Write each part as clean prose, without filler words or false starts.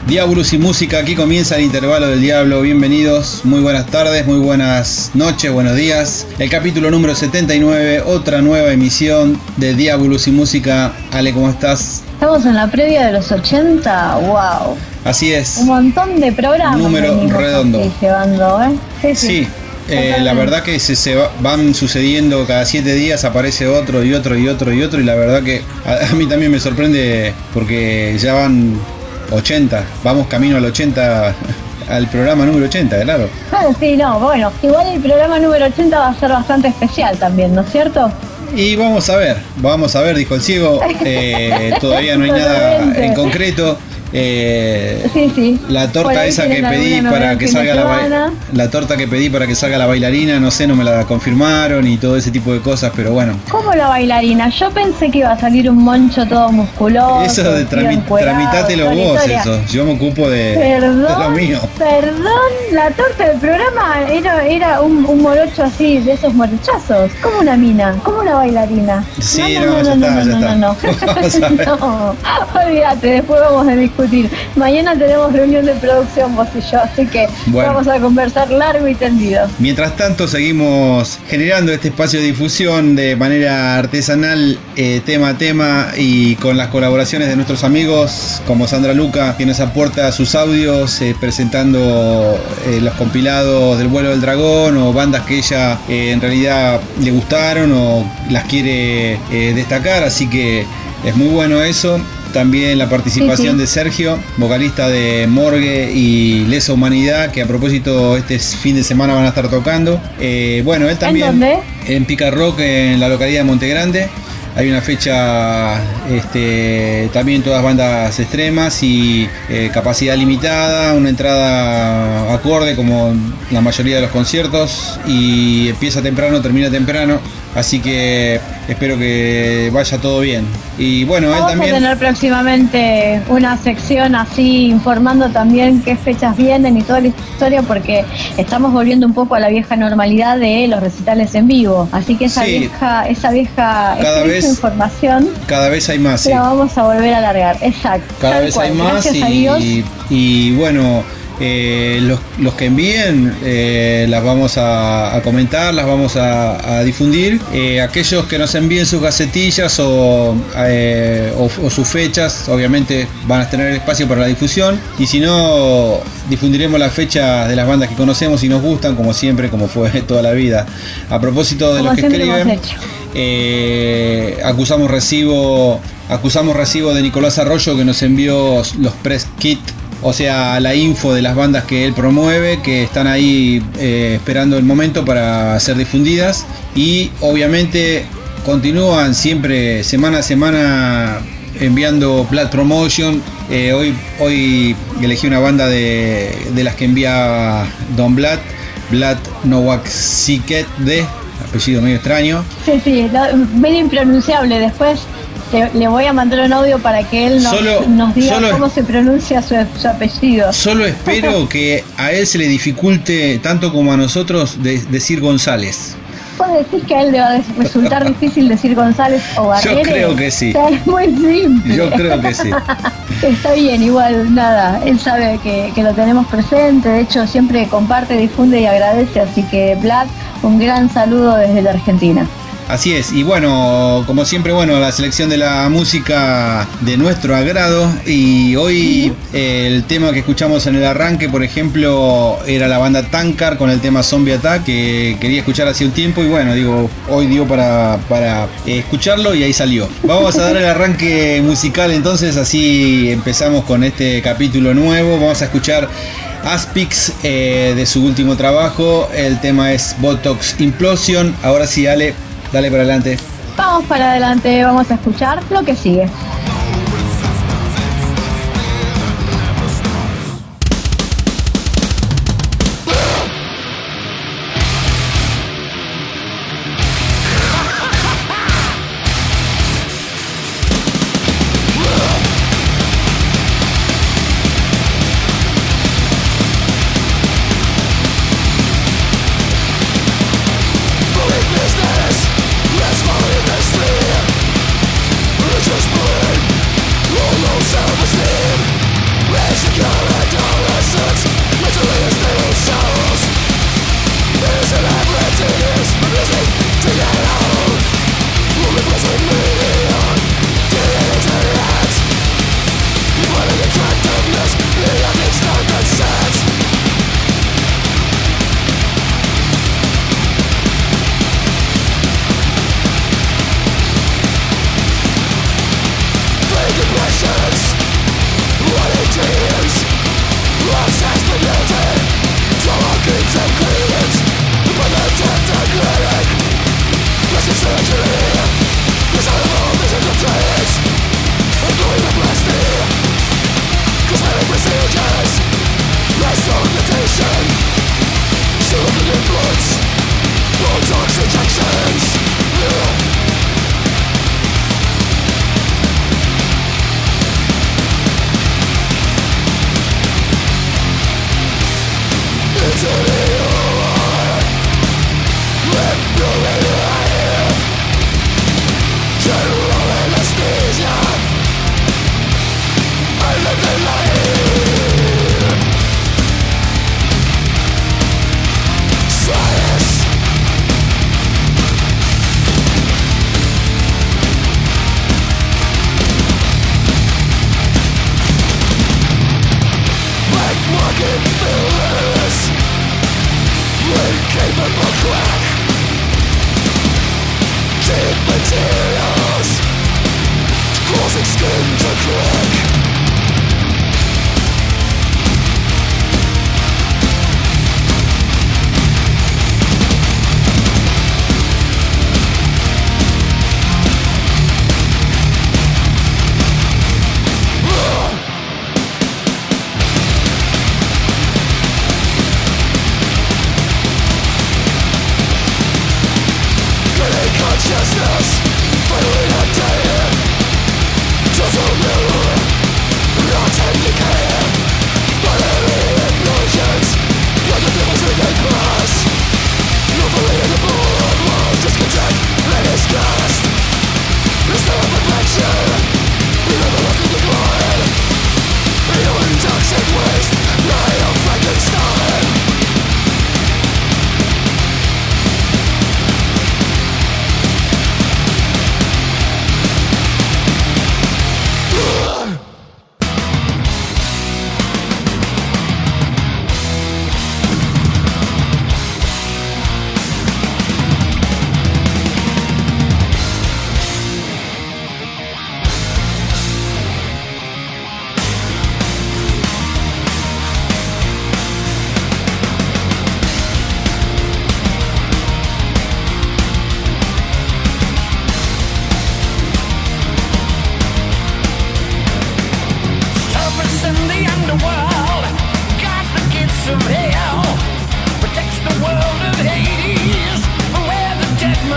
Diabolus y música, aquí comienza el intervalo del diablo. Bienvenidos, muy buenas tardes, muy buenas noches, buenos días. El capítulo número 79, otra nueva emisión de Diabolus y música. Ale, ¿cómo estás? Estamos en la previa de los 80, wow. Así es. Un montón de programas. Número redondo. Llevando, Sí. La verdad que se van sucediendo cada 7 días, aparece otro y otro y otro y otro, y la verdad que a mí también me sorprende porque ya van 80, vamos camino al 80, al programa número 80, claro. Sí, no, bueno, igual el programa número 80 va a ser bastante especial también, ¿no es cierto? Y vamos a ver, dijo el ciego, todavía no hay nada en concreto. Sí. La torta esa que pedí para que salga la torta que pedí para que salga la bailarina, no sé, no me la confirmaron y todo ese tipo de cosas, pero bueno. ¿Cómo la bailarina? Yo pensé que iba a salir un moncho todo musculoso. Eso de tramitátelo vos, eso. Yo me ocupo de lo mío. Perdón, la torta del programa era un morocho así, de esos morochazos. Como una mina, como una bailarina. Sí, ya está. No. No, olvídate, después vamos a discutir. Mañana tenemos reunión de producción vos y yo, así que vamos a conversar largo y tendido. Mientras tanto seguimos generando este espacio de difusión de manera artesanal, tema a tema, y con las colaboraciones de nuestros amigos como Sandra Luca, que nos aporta sus audios presentando los compilados del Vuelo del Dragón o bandas que ella en realidad le gustaron o las quiere destacar, así que es muy bueno eso. También la participación de Sergio, vocalista de Morgue y Lesa Humanidad, que a propósito este fin de semana van a estar tocando. Bueno, él también. ¿En dónde? En Pica Rock, en la localidad de Monte Grande. Hay una fecha, también todas bandas extremas y capacidad limitada, una entrada acorde como la mayoría de los conciertos, y empieza temprano, termina temprano, así que espero que vaya todo bien. Y bueno, vamos él también... a tener próximamente una sección así informando también qué fechas vienen y toda la historia, porque estamos volviendo un poco a la vieja normalidad de los recitales en vivo, así que esa vieja información cada vez hay más, la vamos a volver a alargar, exacto, cada vez hay más, y bueno, los que envíen las vamos a comentar, las vamos a difundir. Aquellos que nos envíen sus gacetillas o sus fechas, obviamente van a tener espacio para la difusión, y si no, difundiremos las fechas de las bandas que conocemos y nos gustan, como siempre, como fue toda la vida. A propósito de los que escriben, acusamos recibo de Nicolás Arroyo, que nos envió los press kit, o sea, la info de las bandas que él promueve, que están ahí esperando el momento para ser difundidas, y obviamente continúan siempre semana a semana enviando Blood Promotion. Hoy elegí una banda de las que envía Don Blood Nowaxiket, de apellido medio extraño. Sí, medio impronunciable. Después le voy a mandar un audio para que él nos diga cómo se pronuncia su apellido. Solo espero que a él se le dificulte tanto como a nosotros decir González. ¿Vos decís que a él le va a resultar difícil decir González o Barrera? Yo creo que sí. O sea, es muy simple. Yo creo que sí. Está bien, igual, nada, él sabe que lo tenemos presente, de hecho siempre comparte, difunde y agradece, así que Vlad, un gran saludo desde la Argentina. Así es, y bueno, como siempre, la selección de la música de nuestro agrado, y hoy el tema que escuchamos en el arranque, por ejemplo, era la banda Tankard con el tema Zombie Attack, que quería escuchar hace un tiempo, y hoy dio para escucharlo, y ahí salió. Vamos a dar el arranque musical entonces, así empezamos con este capítulo nuevo. Vamos a escuchar Aspix de su último trabajo, el tema es Botox Implosion. Ahora sí, Ale, dale para adelante. Vamos para adelante, vamos a escuchar lo que sigue. Let's follow this thread. Just believe.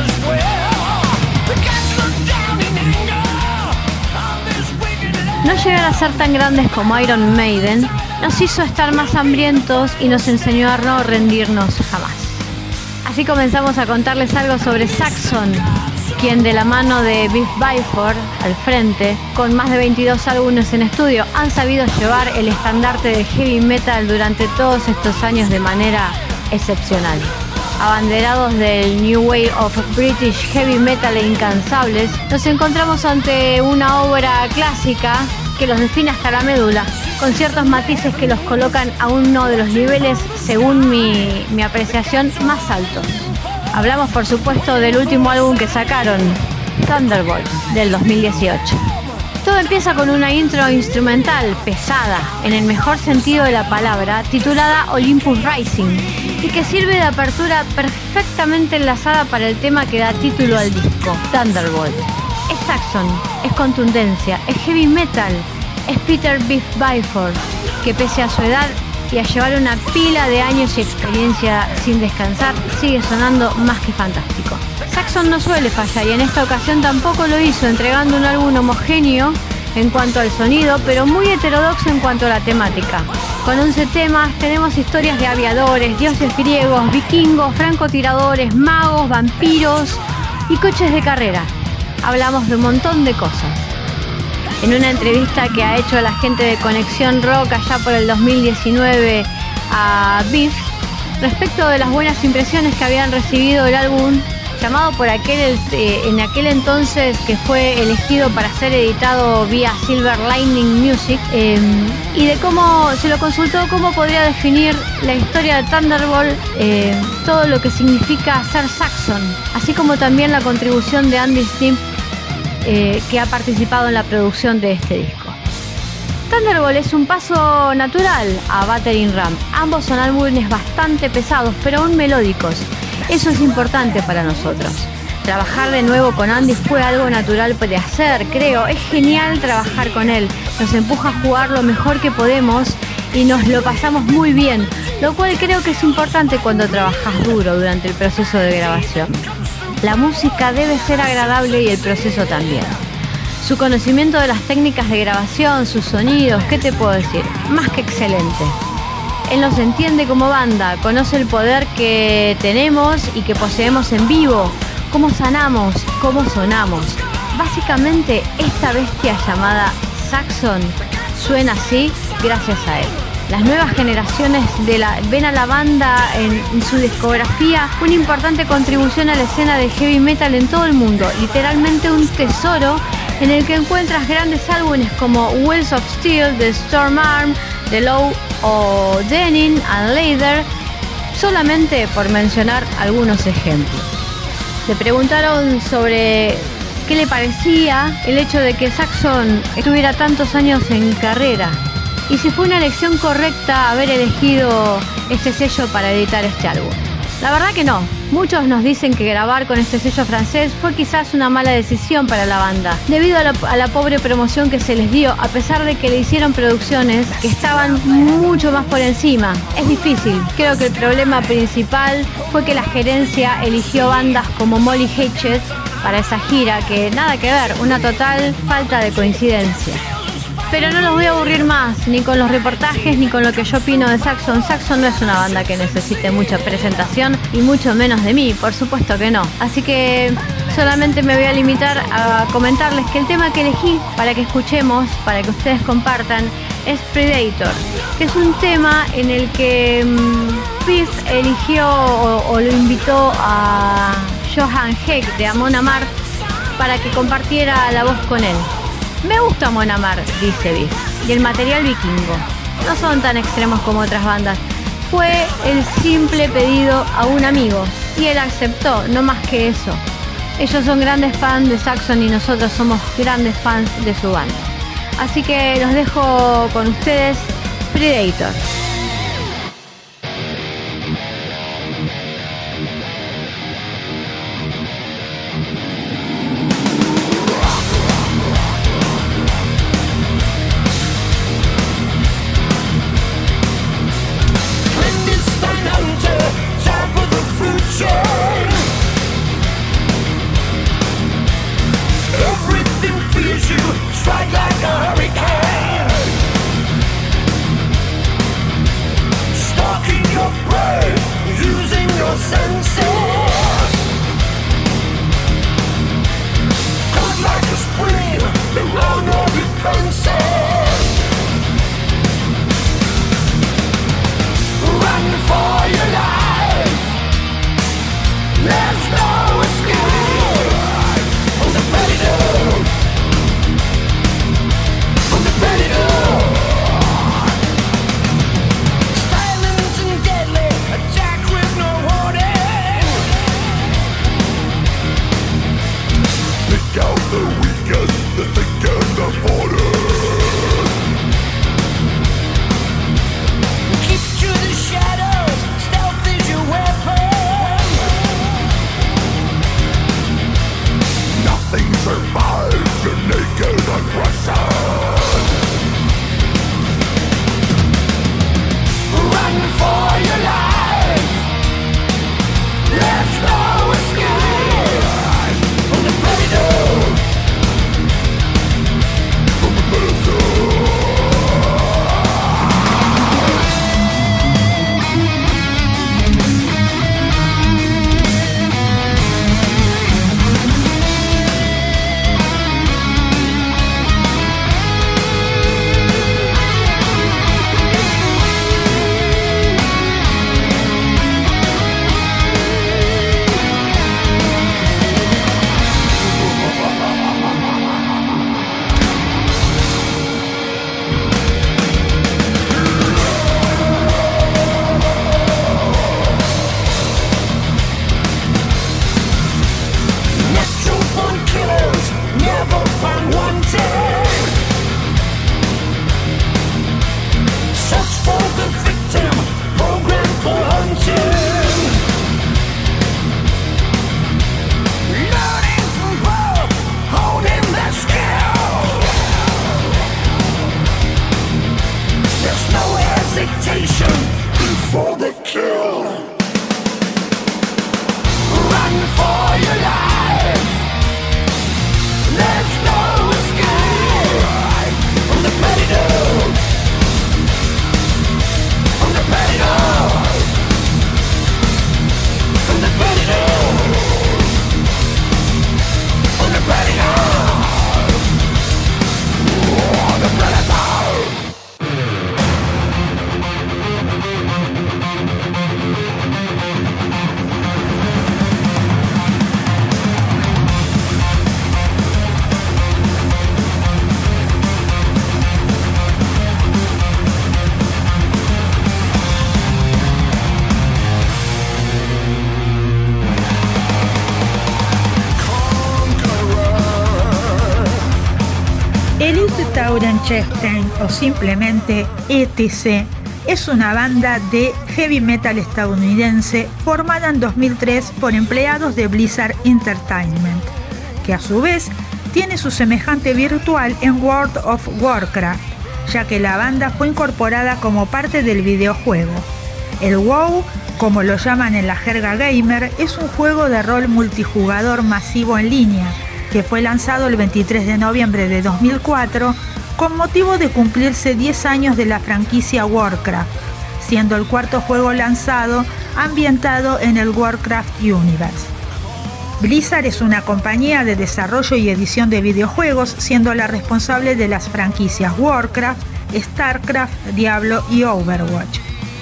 No llegar a ser tan grandes como Iron Maiden nos hizo estar más hambrientos y nos enseñó a no rendirnos jamás. Así comenzamos a contarles algo sobre Saxon, quien de la mano de Biff Byford al frente, con más de 22 álbumes en estudio, han sabido llevar el estandarte del heavy metal durante todos estos años de manera excepcional. Abanderados del New Wave of British Heavy Metal e incansables, nos encontramos ante una obra clásica que los define hasta la médula, con ciertos matices que los colocan a uno de los niveles, según mi apreciación, más altos. Hablamos, por supuesto, del último álbum que sacaron, Thunderbolt, del 2018. Todo empieza con una intro instrumental pesada, en el mejor sentido de la palabra, titulada Olympus Rising, y que sirve de apertura perfectamente enlazada para el tema que da título al disco, Thunderbolt. Es Saxon, es contundencia, es heavy metal, es Peter Biff Byford, que pese a su edad y a llevar una pila de años y experiencia sin descansar, sigue sonando más que fantástico. Saxon no suele fallar y en esta ocasión tampoco lo hizo, entregando un álbum homogéneo en cuanto al sonido, pero muy heterodoxo en cuanto a la temática. Con 11 temas tenemos historias de aviadores, dioses griegos, vikingos, francotiradores, magos, vampiros y coches de carrera. Hablamos de un montón de cosas. En una entrevista que ha hecho la gente de Conexión Rock allá por el 2019 a Biff, respecto de las buenas impresiones que habían recibido el álbum, llamado por en aquel entonces que fue elegido para ser editado vía Silver Lightning Music, y de cómo se lo consultó cómo podría definir la historia de Thunderbolt, todo lo que significa ser Saxon, así como también la contribución de Andy Sneap, que ha participado en la producción de este disco. Thunderbolt es un paso natural a Battering Ram. Ambos son álbumes bastante pesados, pero aún melódicos. Eso es importante para nosotros. Trabajar de nuevo con Andy fue algo natural de hacer, creo. Es genial trabajar con él. Nos empuja a jugar lo mejor que podemos y nos lo pasamos muy bien, lo cual creo que es importante cuando trabajas duro durante el proceso de grabación. La música debe ser agradable y el proceso también. Su conocimiento de las técnicas de grabación, sus sonidos, ¿qué te puedo decir? Más que excelente. Él nos entiende como banda, conoce el poder que tenemos y que poseemos en vivo, cómo sanamos, cómo sonamos. Básicamente, esta bestia llamada Saxon suena así gracias a él. Las nuevas generaciones ven a la banda en su discografía una importante contribución a la escena de heavy metal en todo el mundo, literalmente un tesoro en el que encuentras grandes álbumes como Wheels of Steel, The Storm Arm, The Low o Denim and Leather, solamente por mencionar algunos ejemplos. Le preguntaron sobre qué le parecía el hecho de que Saxon estuviera tantos años en carrera y si fue una elección correcta haber elegido este sello para editar este álbum. La verdad que no. Muchos nos dicen que grabar con este sello francés fue quizás una mala decisión para la banda, debido a la pobre promoción que se les dio, a pesar de que le hicieron producciones que estaban mucho más por encima. Es difícil. Creo que el problema principal fue que la gerencia eligió bandas como Molly Hatchet para esa gira, que nada que ver, una total falta de coincidencia. Pero no los voy a aburrir más, ni con los reportajes, ni con lo que yo opino de Saxon. Saxon no es una banda que necesite mucha presentación, y mucho menos de mí, por supuesto que no. Así que solamente me voy a limitar a comentarles que el tema que elegí para que escuchemos, para que ustedes compartan, es Predator, que es un tema en el que Biff eligió o lo invitó a Johan Heck de Amon Amarth para que compartiera la voz con él. Me gusta Amon Amarth, dice Biff, y el material vikingo. No son tan extremos como otras bandas. Fue el simple pedido a un amigo y él aceptó, no más que eso. Ellos son grandes fans de Saxon y nosotros somos grandes fans de su banda. Así que los dejo con ustedes, Predator. Tauren Chieftain o simplemente ETC es una banda de heavy metal estadounidense formada en 2003 por empleados de Blizzard Entertainment, que a su vez tiene su semejante virtual en World of Warcraft, ya que la banda fue incorporada como parte del videojuego. El WoW, como lo llaman en la jerga gamer, es un juego de rol multijugador masivo en línea, que fue lanzado el 23 de noviembre de 2004 con motivo de cumplirse 10 años de la franquicia Warcraft, siendo el cuarto juego lanzado ambientado en el Warcraft Universe. Blizzard es una compañía de desarrollo y edición de videojuegos, siendo la responsable de las franquicias Warcraft, StarCraft, Diablo y Overwatch.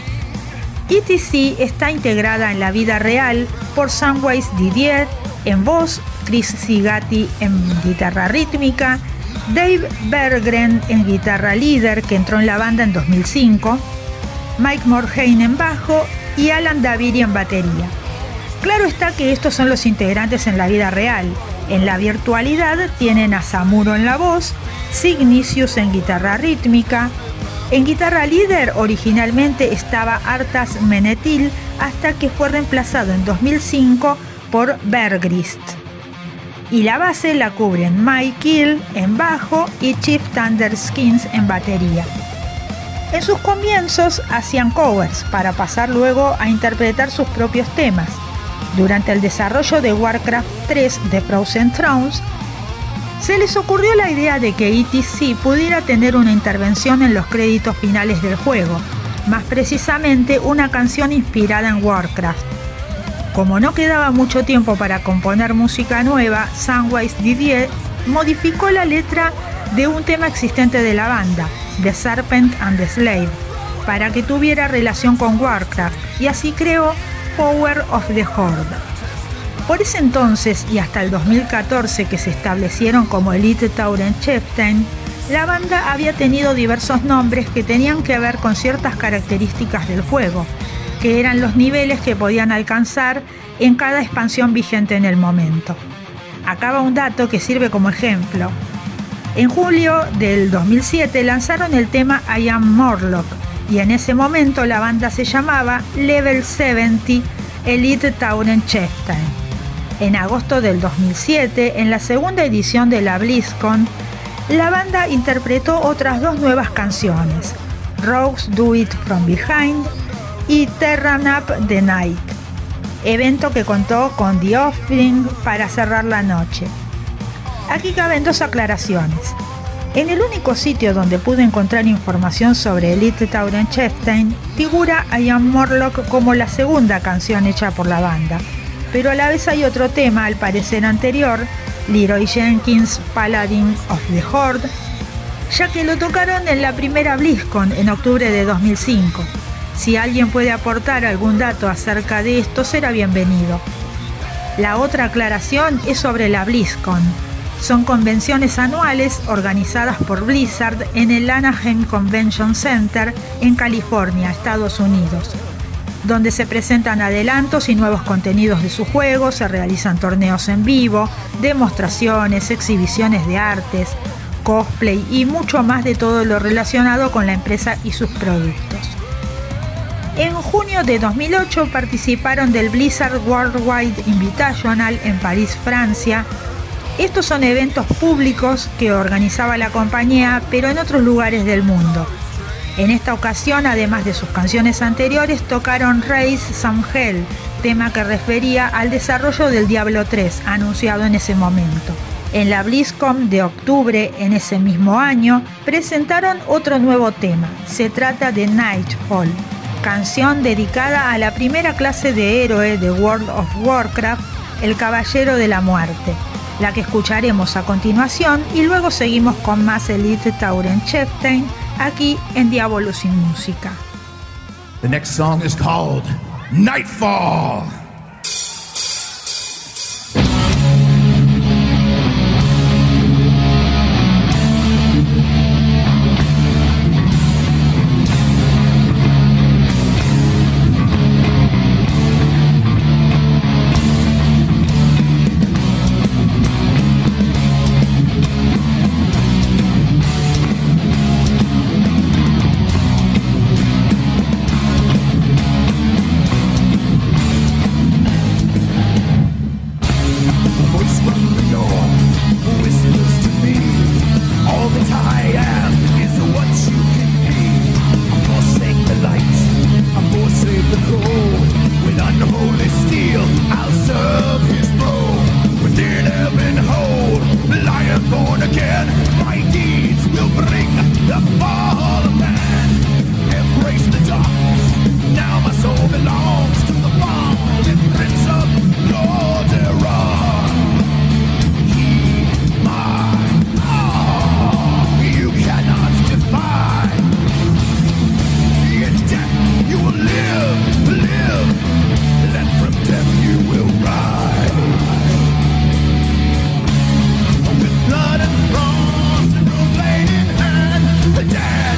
ETC está integrada en la vida real por Samwise Didier en voz, Chris Zigati en guitarra rítmica, Dave Berggren en guitarra líder, que entró en la banda en 2005, Mike Morhaime en bajo y Alan Daviri en batería. Claro está que estos son los integrantes en la vida real. En la virtualidad tienen a Samuro en la voz, Signicius en guitarra rítmica. En guitarra líder originalmente estaba Artas Menetil, hasta que fue reemplazado en 2005 por Bergrist. Y la base la cubren Mike Gill en bajo y Chief Thunderskins en batería. En sus comienzos hacían covers para pasar luego a interpretar sus propios temas. Durante el desarrollo de Warcraft 3 de Frozen Thrones, se les ocurrió la idea de que ETC pudiera tener una intervención en los créditos finales del juego, más precisamente una canción inspirada en Warcraft. Como no quedaba mucho tiempo para componer música nueva, Samwise Didier modificó la letra de un tema existente de la banda, The Serpent and the Slave, para que tuviera relación con Warcraft, y así creó Power of the Horde. Por ese entonces y hasta el 2014, que se establecieron como Elite Tauren Chieftain, la banda había tenido diversos nombres que tenían que ver con ciertas características del juego, que eran los niveles que podían alcanzar en cada expansión vigente en el momento. Acá va un dato que sirve como ejemplo. En julio del 2007 lanzaron el tema I Am Morlock y en ese momento la banda se llamaba Level 70 Elite Tauren Chieftain. En agosto del 2007, en la segunda edición de la BlizzCon, la banda interpretó otras 2 nuevas canciones, Rogues Do It From Behind y Terran Up the Night, evento que contó con The Offspring para cerrar la noche. Aquí caben 2 aclaraciones. En el único sitio donde pude encontrar información sobre Elite Tauren Chieftain figura I Am Morlock como la segunda canción hecha por la banda, pero a la vez hay otro tema, al parecer anterior, Leroy Jenkins Paladin of the Horde, ya que lo tocaron en la primera BlizzCon en octubre de 2005. Si alguien puede aportar algún dato acerca de esto, será bienvenido. La otra aclaración es sobre la BlizzCon. Son convenciones anuales organizadas por Blizzard en el Anaheim Convention Center en California, Estados Unidos, donde se presentan adelantos y nuevos contenidos de su juego, se realizan torneos en vivo, demostraciones, exhibiciones de artes, cosplay y mucho más de todo lo relacionado con la empresa y sus productos. En junio de 2008 participaron del Blizzard Worldwide Invitational en París, Francia. Estos son eventos públicos que organizaba la compañía, pero en otros lugares del mundo. En esta ocasión, además de sus canciones anteriores, tocaron Raise Some Hell, tema que refería al desarrollo del Diablo 3, anunciado en ese momento. En la BlizzCon de octubre en ese mismo año, presentaron otro nuevo tema. Se trata de Nightfall, canción dedicada a la primera clase de héroe de World of Warcraft, el Caballero de la Muerte, la que escucharemos a continuación, y luego seguimos con más Elite Tauren Chieftain, aquí en Diablo sin Música. The next song is called Nightfall. Dead!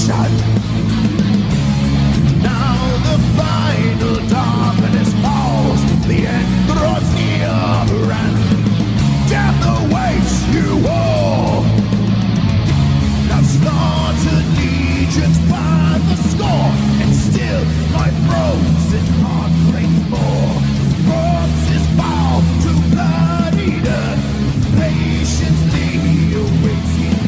destruction. Now the final darkness falls, the end draws near, and death awaits you all. I've slaughtered legions by the score, and still my frozen heart breaks more. Corpses bow to bloody earth, patiently awaiting.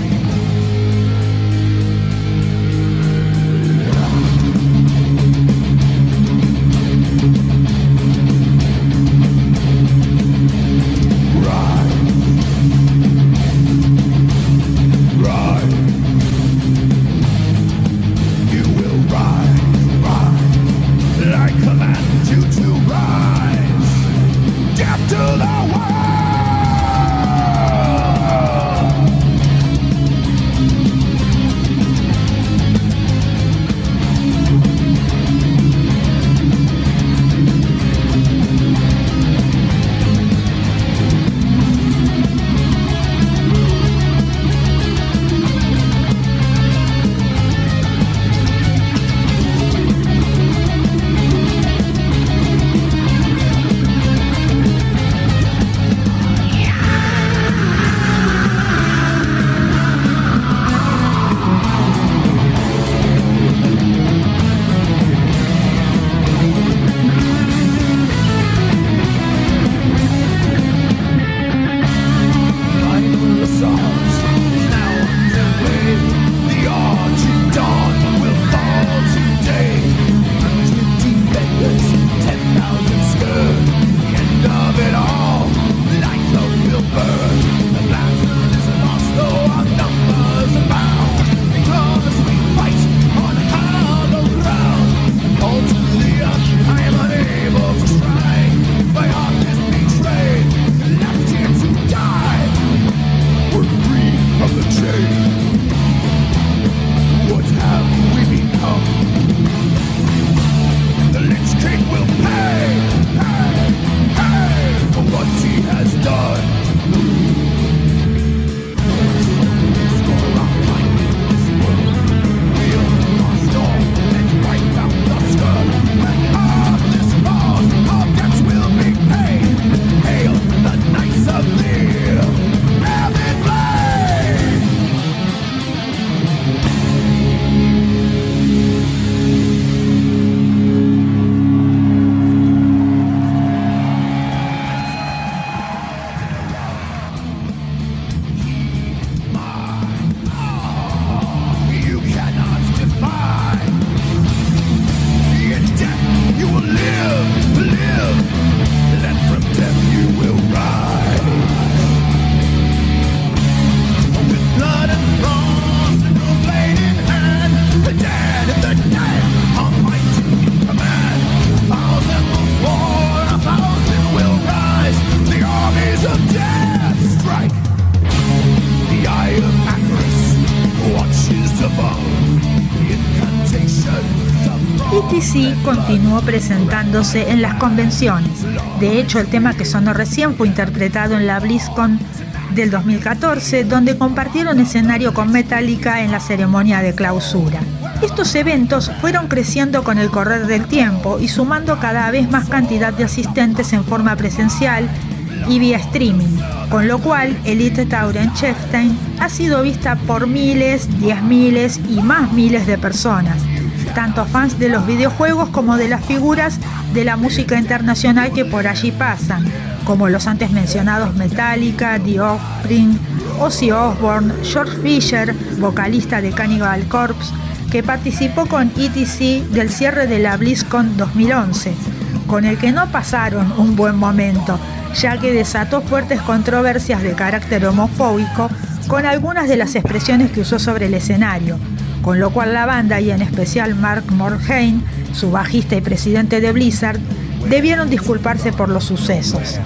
ETC continuó presentándose en las convenciones. De hecho, el tema que sonó recién fue interpretado en la BlizzCon del 2014, donde compartieron escenario con Metallica en la ceremonia de clausura. Estos eventos fueron creciendo con el correr del tiempo y sumando cada vez más cantidad de asistentes en forma presencial y vía streaming, con lo cual Elite Tauren Chieftain ha sido vista por miles, 10.000 y más miles de personas, tanto fans de los videojuegos como de las figuras de la música internacional que por allí pasan, como los antes mencionados Metallica, The Offspring, Ozzy Osbourne, George Fisher, vocalista de Cannibal Corpse, que participó con ETC del cierre de la BlizzCon 2011, con el que no pasaron un buen momento, ya que desató fuertes controversias de carácter homofóbico con algunas de las expresiones que usó sobre el escenario, con lo cual la banda y en especial Mark Morhaime, su bajista y presidente de Blizzard, debieron disculparse por los sucesos.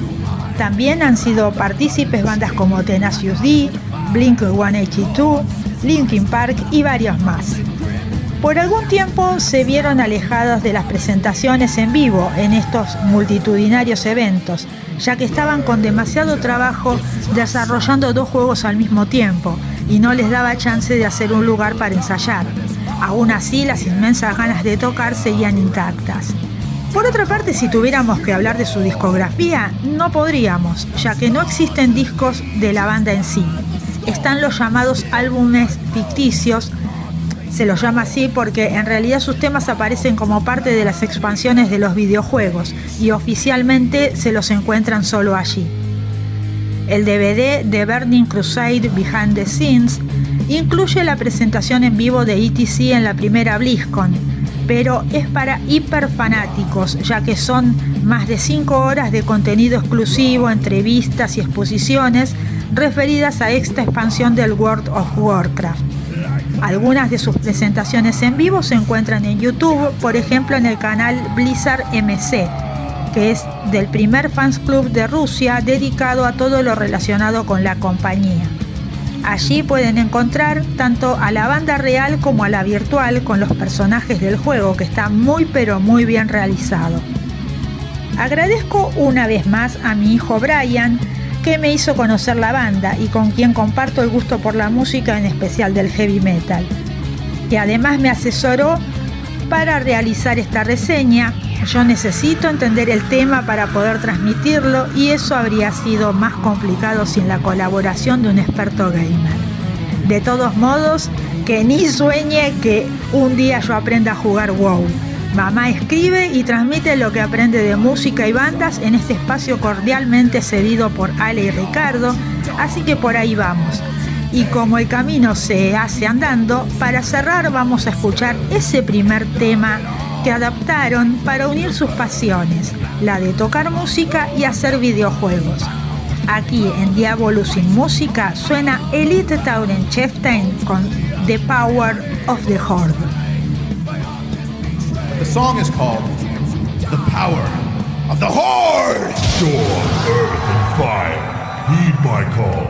También han sido partícipes bandas como Tenacious D, Blink-182, Linkin Park y varios más. Por algún tiempo se vieron alejados de las presentaciones en vivo en estos multitudinarios eventos, ya que estaban con demasiado trabajo desarrollando 2 juegos al mismo tiempo y no les daba chance de hacer un lugar para ensayar. Aún así, las inmensas ganas de tocar seguían intactas. Por otra parte, si tuviéramos que hablar de su discografía, no podríamos, ya que no existen discos de la banda en sí. Están los llamados álbumes ficticios. Se los llama así porque en realidad sus temas aparecen como parte de las expansiones de los videojuegos y oficialmente se los encuentran solo allí. El DVD de Burning Crusade Behind the Scenes incluye la presentación en vivo de ETC en la primera BlizzCon, pero es para hiperfanáticos, ya que son más de 5 horas de contenido exclusivo, entrevistas y exposiciones referidas a esta expansión del World of Warcraft. Algunas de sus presentaciones en vivo se encuentran en YouTube, por ejemplo en el canal Blizzard MC, que es del primer fans club de Rusia dedicado a todo lo relacionado con la compañía. Allí pueden encontrar tanto a la banda real como a la virtual con los personajes del juego, que está muy pero muy bien realizado. Agradezco una vez más a mi hijo Brian, que me hizo conocer la banda y con quien comparto el gusto por la música, en especial del heavy metal, que además me asesoró para realizar esta reseña. Yo necesito entender el tema para poder transmitirlo y eso habría sido más complicado sin la colaboración de un experto gamer. De todos modos, que ni sueñe que un día yo aprenda a jugar WoW. Mamá escribe y transmite lo que aprende de música y bandas en este espacio cordialmente cedido por Ale y Ricardo, así que por ahí vamos. Y como el camino se hace andando, para cerrar vamos a escuchar ese primer tema que adaptaron para unir sus pasiones, la de tocar música y hacer videojuegos. Aquí en Diablo sin música suena Elite Tauren Chieftain con The Power of the Horde. The song is called The Power of the Horde. Storm, earth, and fire, heed my call.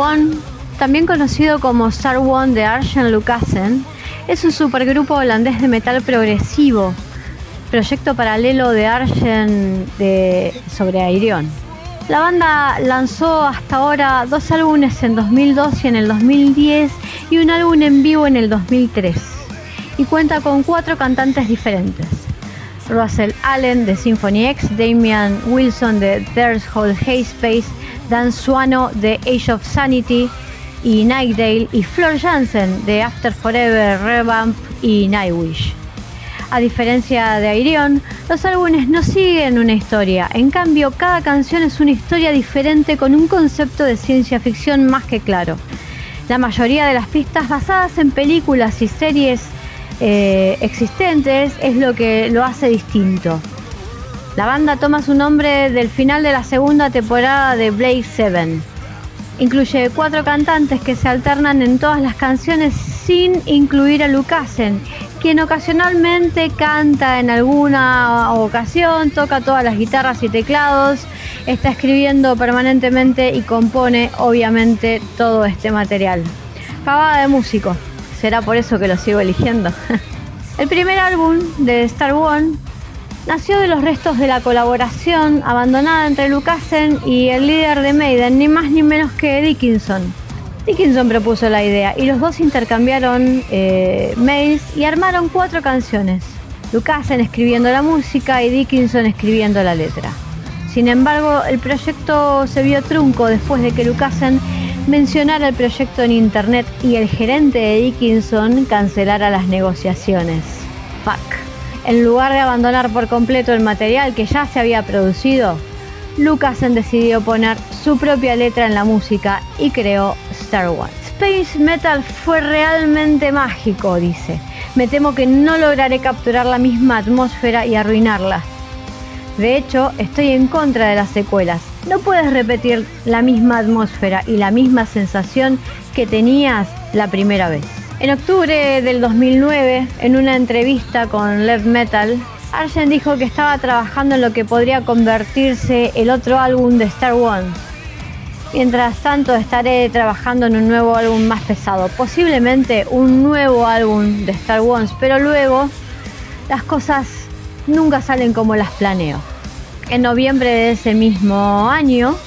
One, también conocido como Star One de Arjen Lucassen, es un supergrupo holandés de metal progresivo, proyecto paralelo de Arjen sobre Ayreon. La banda lanzó hasta ahora 2 álbumes en 2002 y en el 2010 y un álbum en vivo en el 2003, y cuenta con 4 cantantes diferentes: Russell Allen de Symphony X, Damian Wilson de There's Whole Haze-Space, Dan Suano de Age of Sanity y Nightdale, y Floor Jansen de After Forever, Revamp y Nightwish. A diferencia de Ayreon, los álbumes no siguen una historia, en cambio cada canción es una historia diferente con un concepto de ciencia ficción más que claro. La mayoría de las pistas basadas en películas y series existentes es lo que lo hace distinto. La banda toma su nombre del final de la segunda temporada de Blade 7. Incluye 4 cantantes que se alternan en todas las canciones sin incluir a Lucassen, quien ocasionalmente canta en alguna ocasión, toca todas las guitarras y teclados, está escribiendo permanentemente y compone obviamente todo este material. Pavada de músico, será por eso que lo sigo eligiendo. El primer álbum de Star One nació de los restos de la colaboración abandonada entre Lucassen y el líder de Maiden, ni más ni menos que Dickinson. Dickinson propuso la idea y los dos intercambiaron mails y armaron 4 canciones, Lucassen escribiendo la música y Dickinson escribiendo la letra. Sin embargo, el proyecto se vio trunco después de que Lucassen mencionara el proyecto en internet y el gerente de Dickinson cancelara las negociaciones. Fuck. En lugar de abandonar por completo el material que ya se había producido, Lucassen decidió poner su propia letra en la música y creó Star One. Space Metal fue realmente mágico, dice. Me temo que no lograré capturar la misma atmósfera y arruinarla. De hecho, estoy en contra de las secuelas. No puedes repetir la misma atmósfera y la misma sensación que tenías la primera vez. En octubre del 2009, en una entrevista con Lead Metal, Arjen dijo que estaba trabajando en lo que podría convertirse el otro álbum de Star One. Mientras tanto, estaré trabajando en un nuevo álbum más pesado, posiblemente un nuevo álbum de Star Wars, pero luego las cosas nunca salen como las planeo. En noviembre de ese mismo año,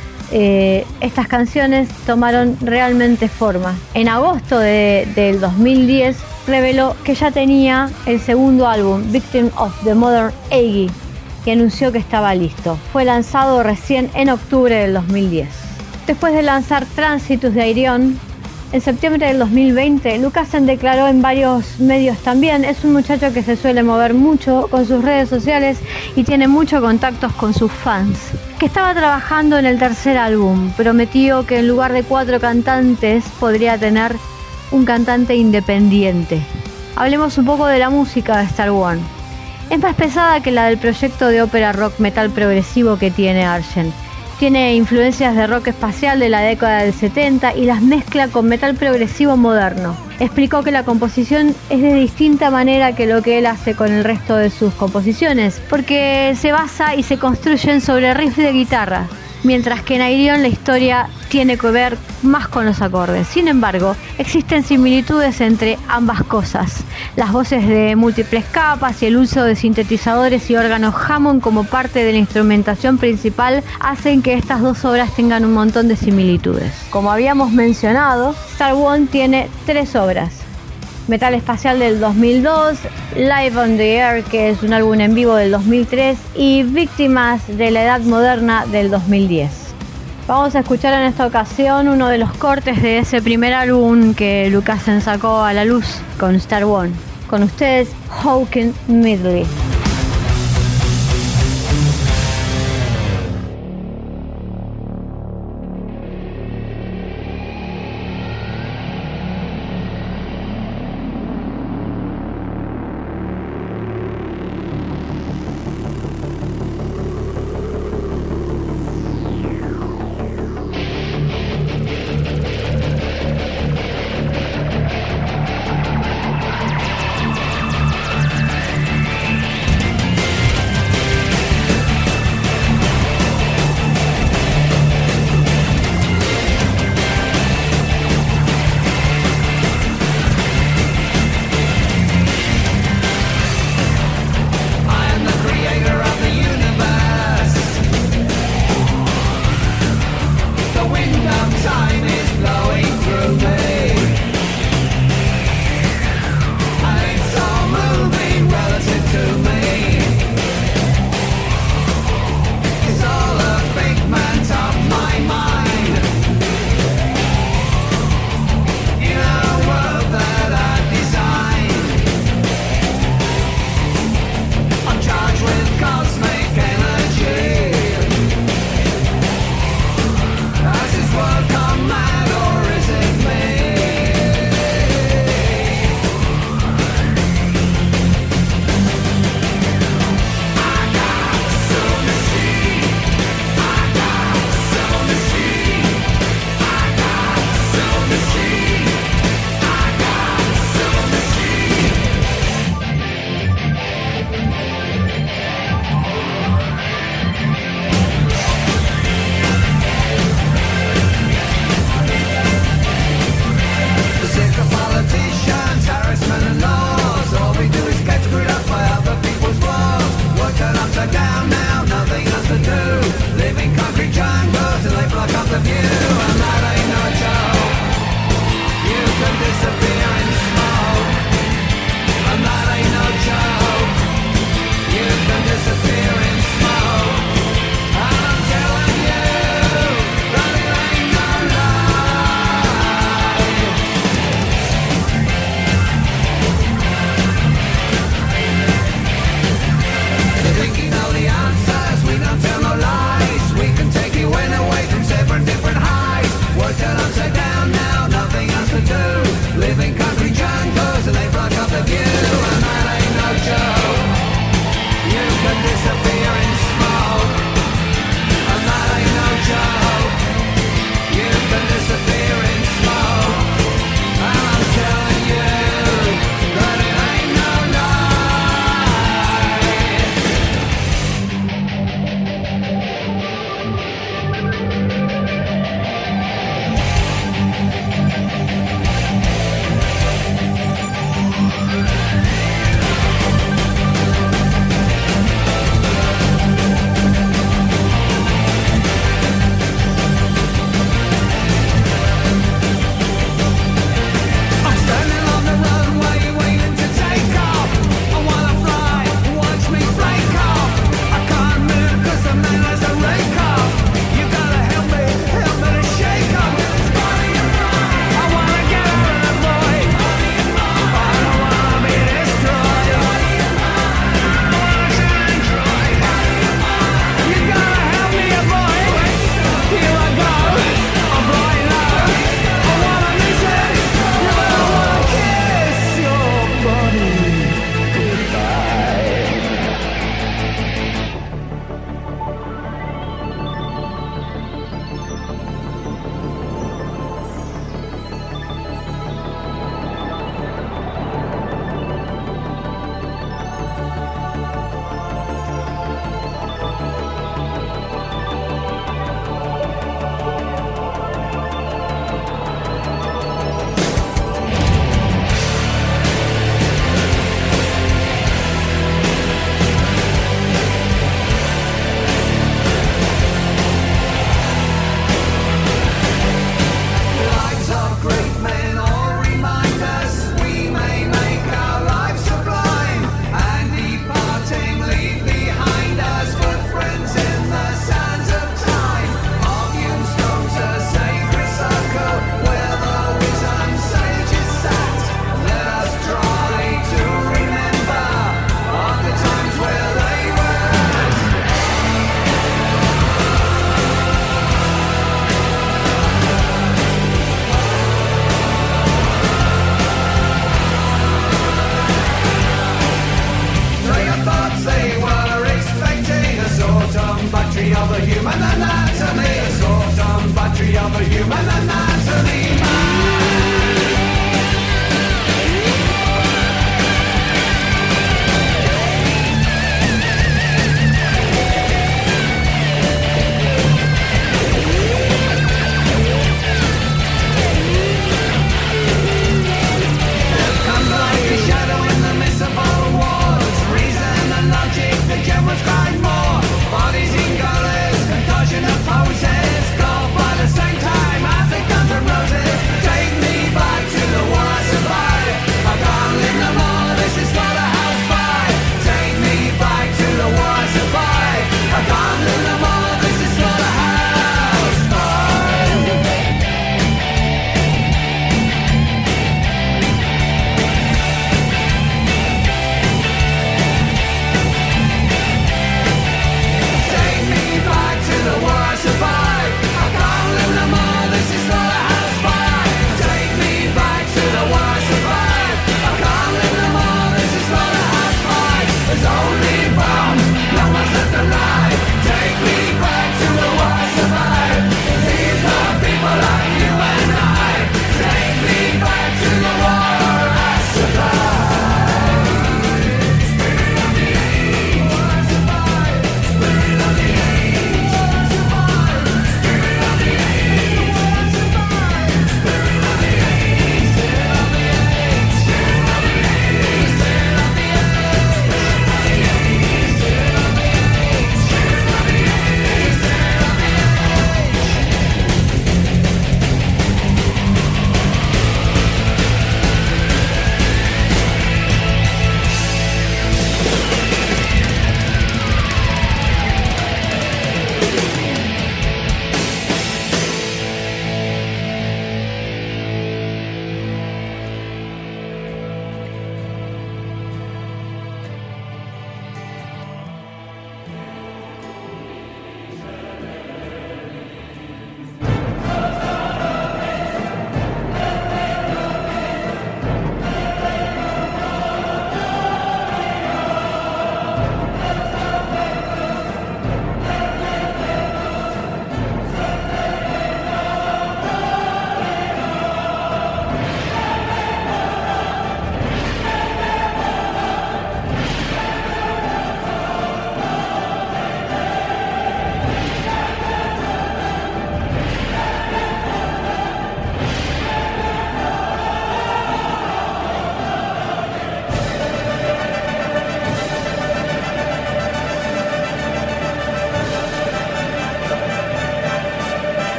estas canciones tomaron realmente forma. En agosto del 2010 reveló que ya tenía el segundo álbum, Victim of the Modern Age, y anunció que estaba listo. Fue lanzado recién en octubre del 2010. Después de lanzar Transitus de Ayreon, en septiembre del 2020, Lucassen declaró en varios medios también: es un muchacho que se suele mover mucho con sus redes sociales y tiene muchos contactos con sus fans. Que estaba trabajando en el tercer álbum, prometió que en lugar de 4 cantantes podría tener un cantante independiente. Hablemos un poco de la música de Star One. Es más pesada que la del proyecto de ópera rock metal progresivo que tiene Arjen. Tiene influencias de rock espacial de la década del 70 y las mezcla con metal progresivo moderno. Explicó que la composición es de distinta manera que lo que él hace con el resto de sus composiciones, porque se basa y se construyen sobre riffs de guitarra, mientras que en Ayreon la historia tiene que ver más con los acordes. Sin embargo, existen similitudes entre ambas cosas. Las voces de múltiples capas y el uso de sintetizadores y órganos Hammond como parte de la instrumentación principal hacen que estas dos obras tengan un montón de similitudes. Como habíamos mencionado, Star One tiene 3 obras: Metal Espacial del 2002, Live on the Air, que es un álbum en vivo del 2003, y Víctimas de la Edad Moderna del 2010. Vamos a escuchar en esta ocasión uno de los cortes de ese primer álbum que Lucassen sacó a la luz con Star One. Con ustedes, Hawking Medley.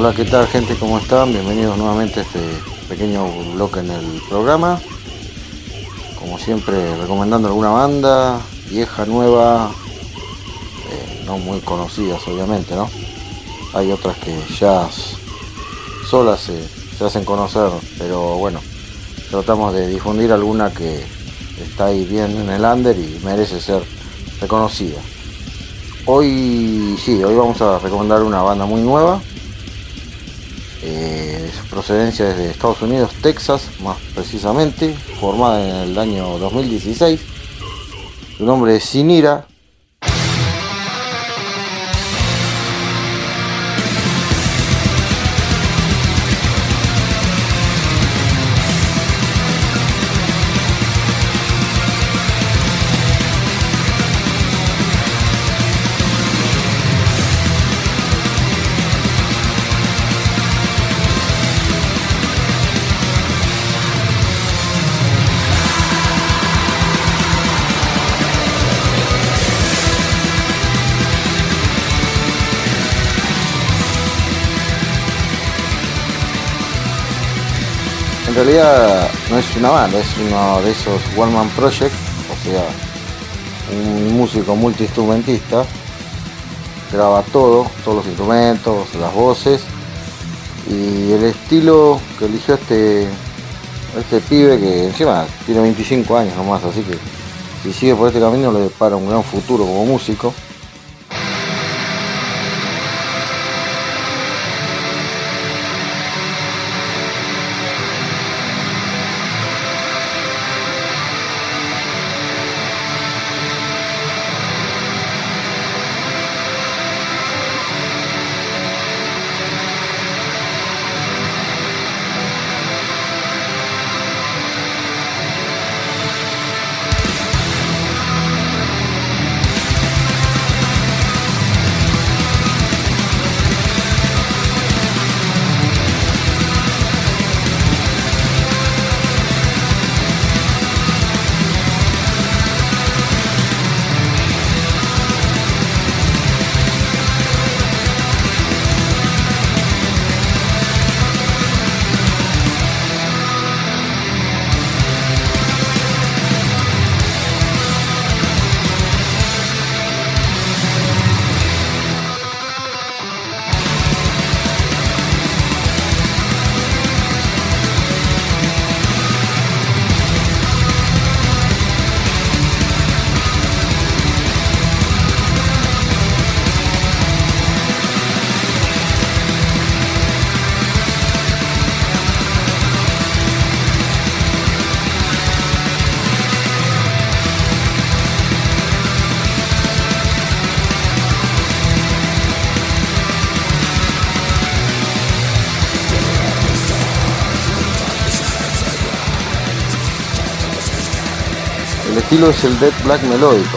Hola, ¿qué tal, gente? ¿Cómo están? Bienvenidos nuevamente a este pequeño bloque en el programa. Como siempre, recomendando alguna banda, vieja, nueva, no muy conocidas, obviamente, ¿no? Hay otras que ya solas se hacen conocer, pero bueno, tratamos de difundir alguna que está ahí bien en el under y merece ser reconocida. Hoy vamos a recomendar una banda muy nueva. Su procedencia es de Estados Unidos, Texas, más precisamente, formada en el año 2016. Su nombre es Sin Ira. En realidad no es una banda, es uno de esos one man project, o sea, un músico multiinstrumentista, graba todos los instrumentos, las voces, y el estilo que eligió este pibe, que encima tiene 25 años nomás, así que si sigue por este camino le depara un gran futuro como músico. El estilo es el death black melódico,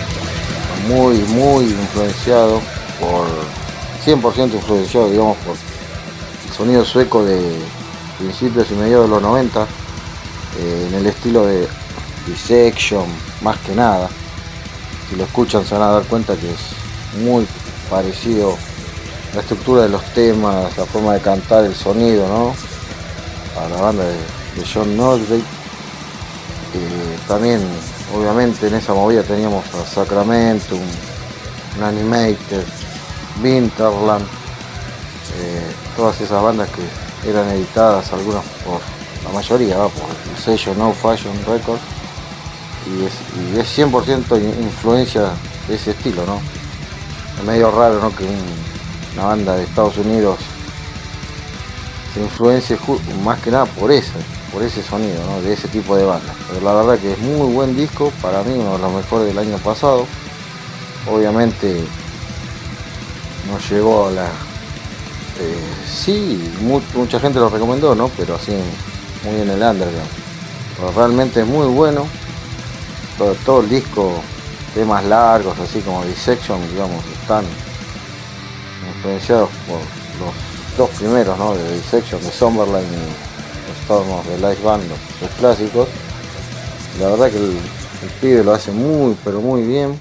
muy influenciado por 100% influenciado, digamos, por el sonido sueco de principios y mediados de los 90, en el estilo de Dissection, más que nada. Si lo escuchan se van a dar cuenta que es muy parecido la estructura de los temas, la forma de cantar, el sonido, ¿no?, a la banda de John Nordvik. También obviamente en esa movida teníamos a Sacramentum, Animated, Winterland, todas esas bandas que eran editadas, algunas por la mayoría, por el sello No Fashion Records, y es 100% influencia de ese estilo, ¿no? Es medio raro, ¿no?, que una banda de Estados Unidos se influencie más que nada por ese sonido, ¿no?, de ese tipo de bandas. Pero la verdad que es muy buen disco, para mí uno de los mejores del año pasado. Obviamente no llegó a la... mucha gente lo recomendó, ¿no?, pero así muy en el underground. Pero realmente es muy bueno. Todo el disco, temas largos, así como Dissection, digamos, están influenciados por los dos primeros, ¿no?, de Dissection, de Summerline y Storm of the Light Band, los clásicos. La verdad que el pibe lo hace muy, pero muy bien.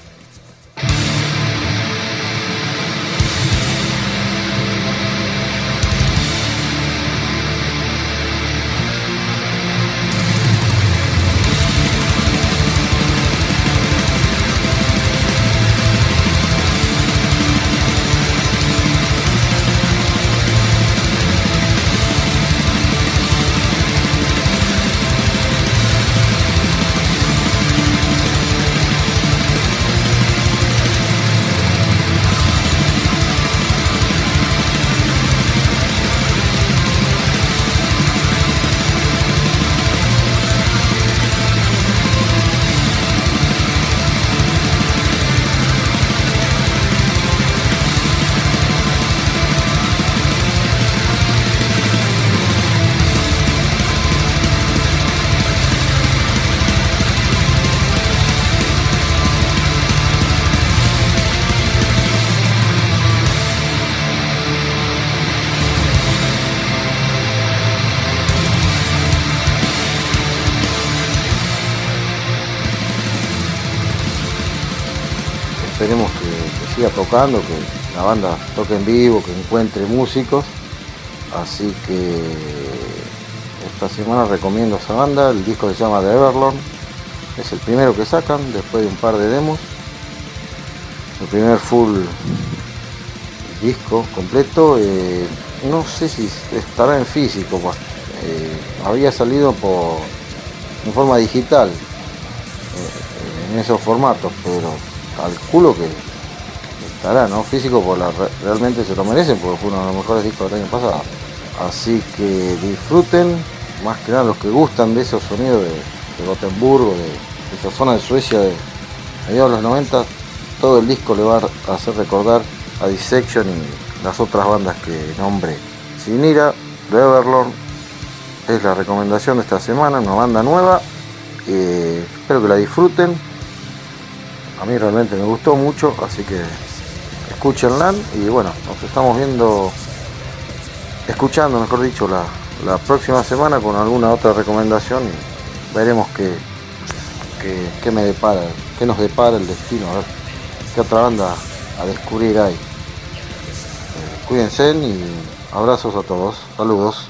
esperemos que siga tocando, que la banda toque en vivo, que encuentre músicos. Así que esta semana recomiendo esa banda. El disco se llama The Everlong, es el primero que sacan después de un par de demos, el primer full disco completo. No sé si estará en físico, pues, había salido en forma digital en esos formatos, pero calculo que estará, ¿no? Físico, pues realmente se lo merecen, porque fue uno de los mejores discos del año pasado. Así que disfruten, más que nada los que gustan de esos sonidos de Gotemburgo, de esa zona de Suecia de mediados de los 90. Todo el disco le va a hacer recordar a Dissection y las otras bandas que nombré. Sin ira, The Everlong es la recomendación de esta semana, una banda nueva. Espero que la disfruten. A mí realmente me gustó mucho, así que escúchenla. Y bueno, nos estamos escuchando, mejor dicho, la próxima semana con alguna otra recomendación, y veremos qué me depara, qué nos depara el destino, a ver qué otra banda a descubrir hay. Cuídense y abrazos a todos, saludos.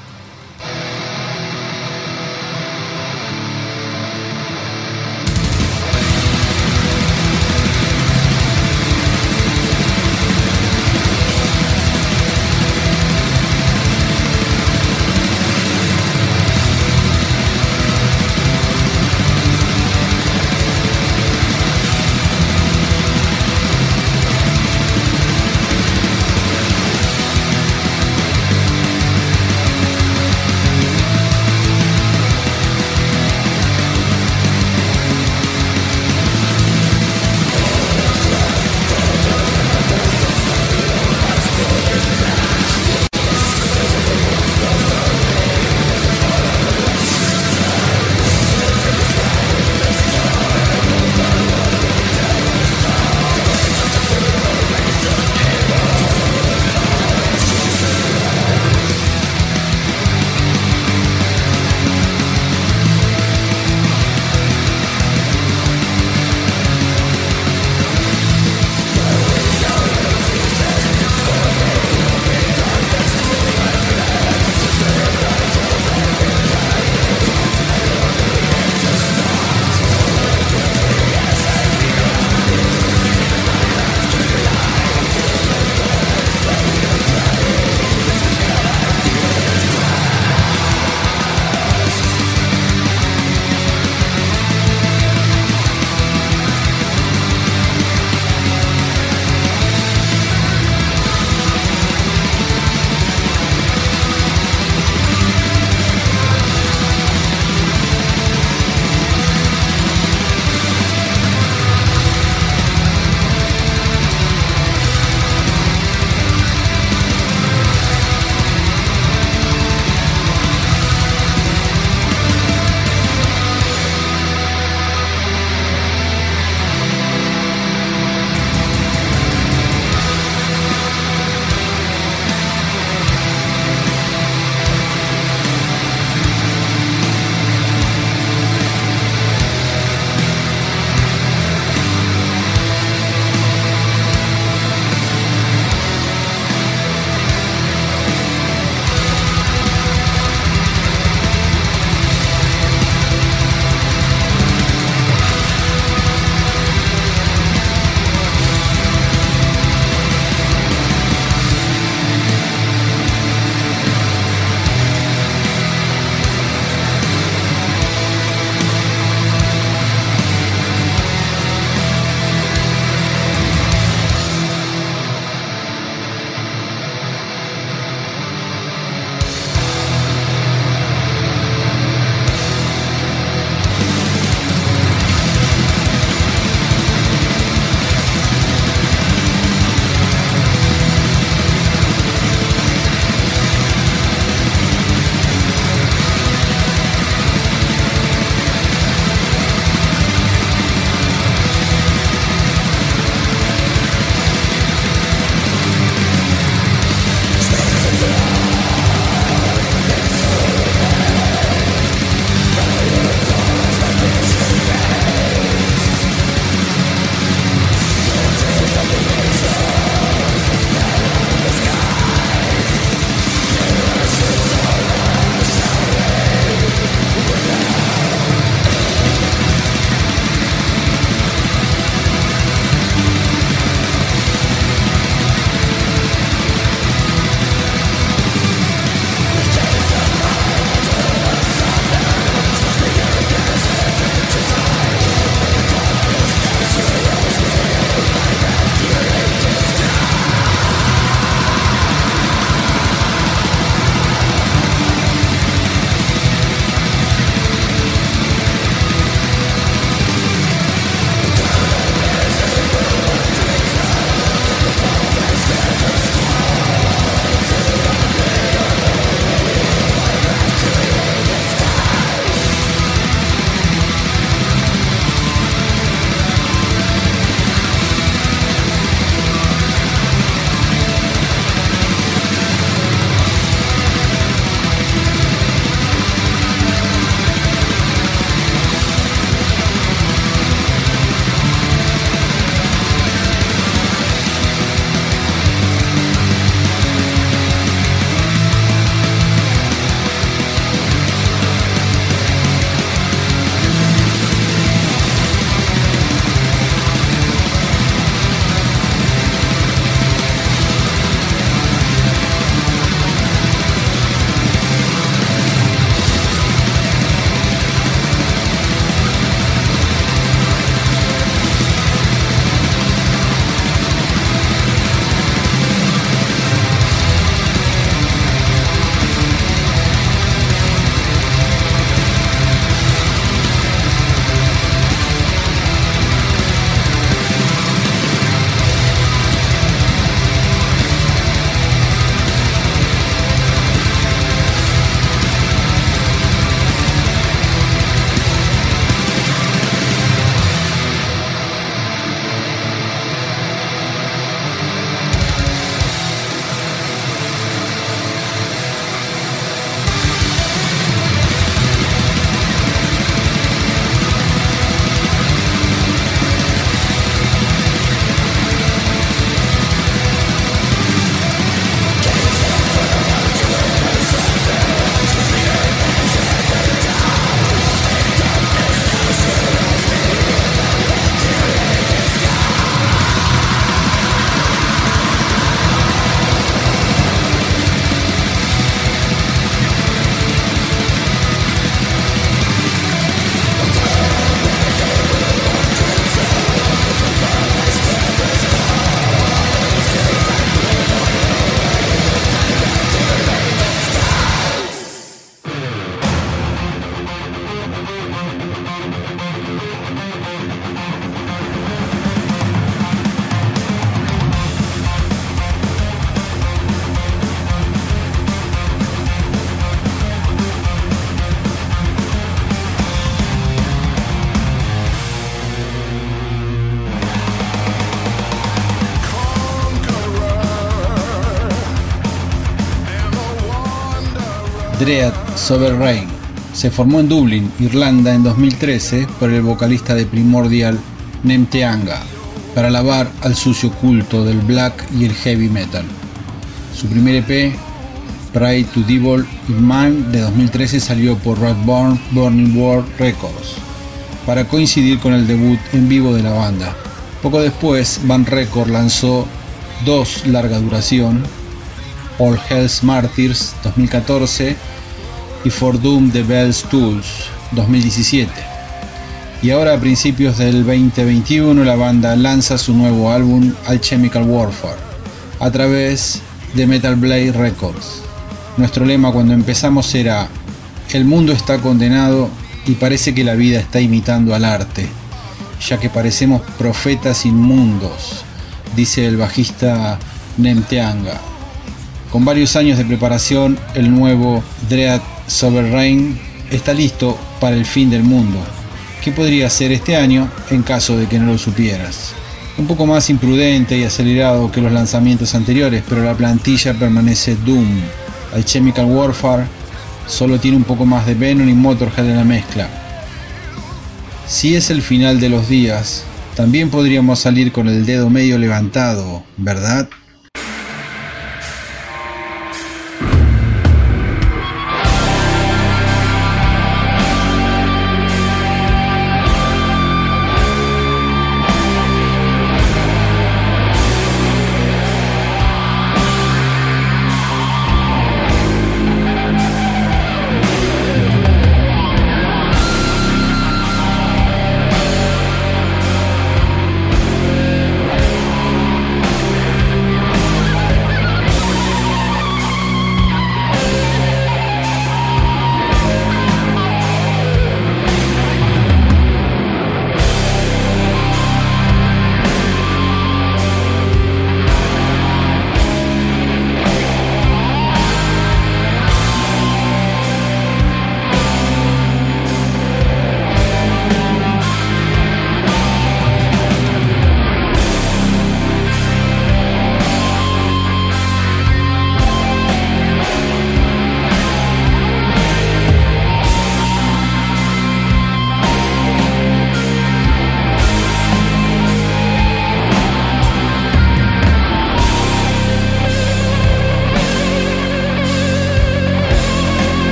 Dread Sovereign. Se formó en Dublín, Irlanda en 2013 por el vocalista de Primordial, Nem Teanga, para alabar al sucio culto del black y el heavy metal. Su primer EP, Pride to Devil in Mind, de 2013 salió por Radborn Burning World Records, para coincidir con el debut en vivo de la banda. Poco después, Van Record lanzó 2 larga duración, All Hell's Martyrs 2014 y For Doom the Bell's Tools 2017. Y ahora a principios del 2021 la banda lanza su nuevo álbum Alchemical Warfare a través de Metal Blade Records. Nuestro lema cuando empezamos era: el mundo está condenado y parece que la vida está imitando al arte, ya que parecemos profetas inmundos, dice el bajista Nem Teanga. Con varios años de preparación, el nuevo Dread Sovereign está listo para el fin del mundo. ¿Qué podría ser este año en caso de que no lo supieras? Un poco más imprudente y acelerado que los lanzamientos anteriores, pero la plantilla permanece Doom. Alchemical Warfare solo tiene un poco más de Venom y Motorhead en la mezcla. Si es el final de los días, también podríamos salir con el dedo medio levantado, ¿verdad?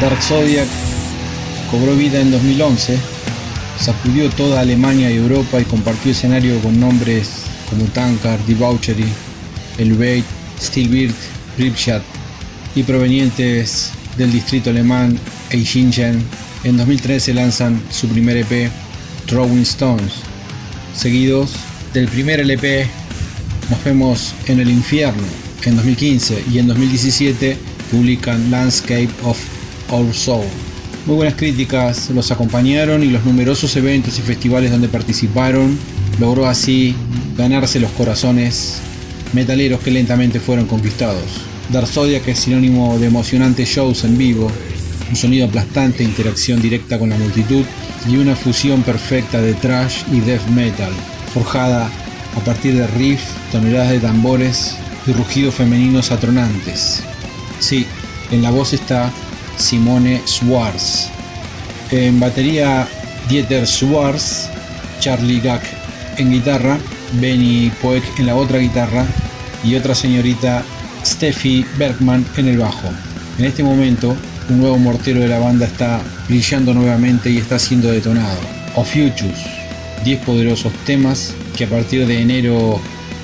Dark Zodiac cobró vida en 2011, sacudió toda Alemania y Europa y compartió escenario con nombres como Tankard, Debauchery, Elevate, Steelbeard, Pripyat y provenientes del distrito alemán Eichingen. En 2013 lanzan su primer EP, Throwing Stones, seguidos del primer LP Nos vemos en el infierno en 2015, y en 2017 publican Landscape of Our Soul. Muy buenas críticas los acompañaron, y los numerosos eventos y festivales donde participaron logró así ganarse los corazones metaleros que lentamente fueron conquistados. Dark Zodiac es sinónimo de emocionantes shows en vivo, un sonido aplastante, interacción directa con la multitud y una fusión perfecta de thrash y death metal, forjada a partir de riff, toneladas de tambores y rugidos femeninos atronantes. Sí, en la voz está Simone Schwarz, en batería Dieter Schwarz, Charlie Gack en guitarra, Benny Poeck en la otra guitarra y otra señorita Steffi Bergman en el bajo. En este momento, un nuevo mortero de la banda está brillando nuevamente y está siendo detonado. Ophiuchus, 10 poderosos temas que a partir de enero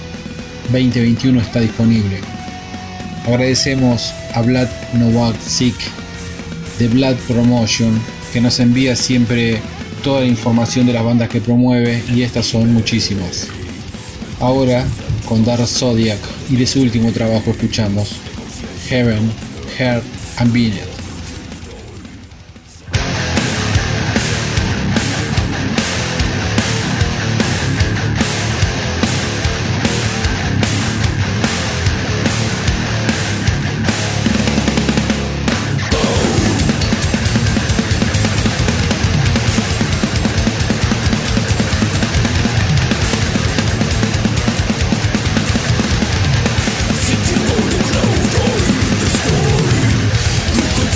2021 está disponible. Agradecemos a Vlad Novak-Sik de Vlad Promotion, que nos envía siempre toda la información de las bandas que promueve, y estas son muchísimas. Ahora, con Dark Zodiac y de su último trabajo, escuchamos Heaven, Hell and Beyond. Sitting on the cloud, in the sky, look at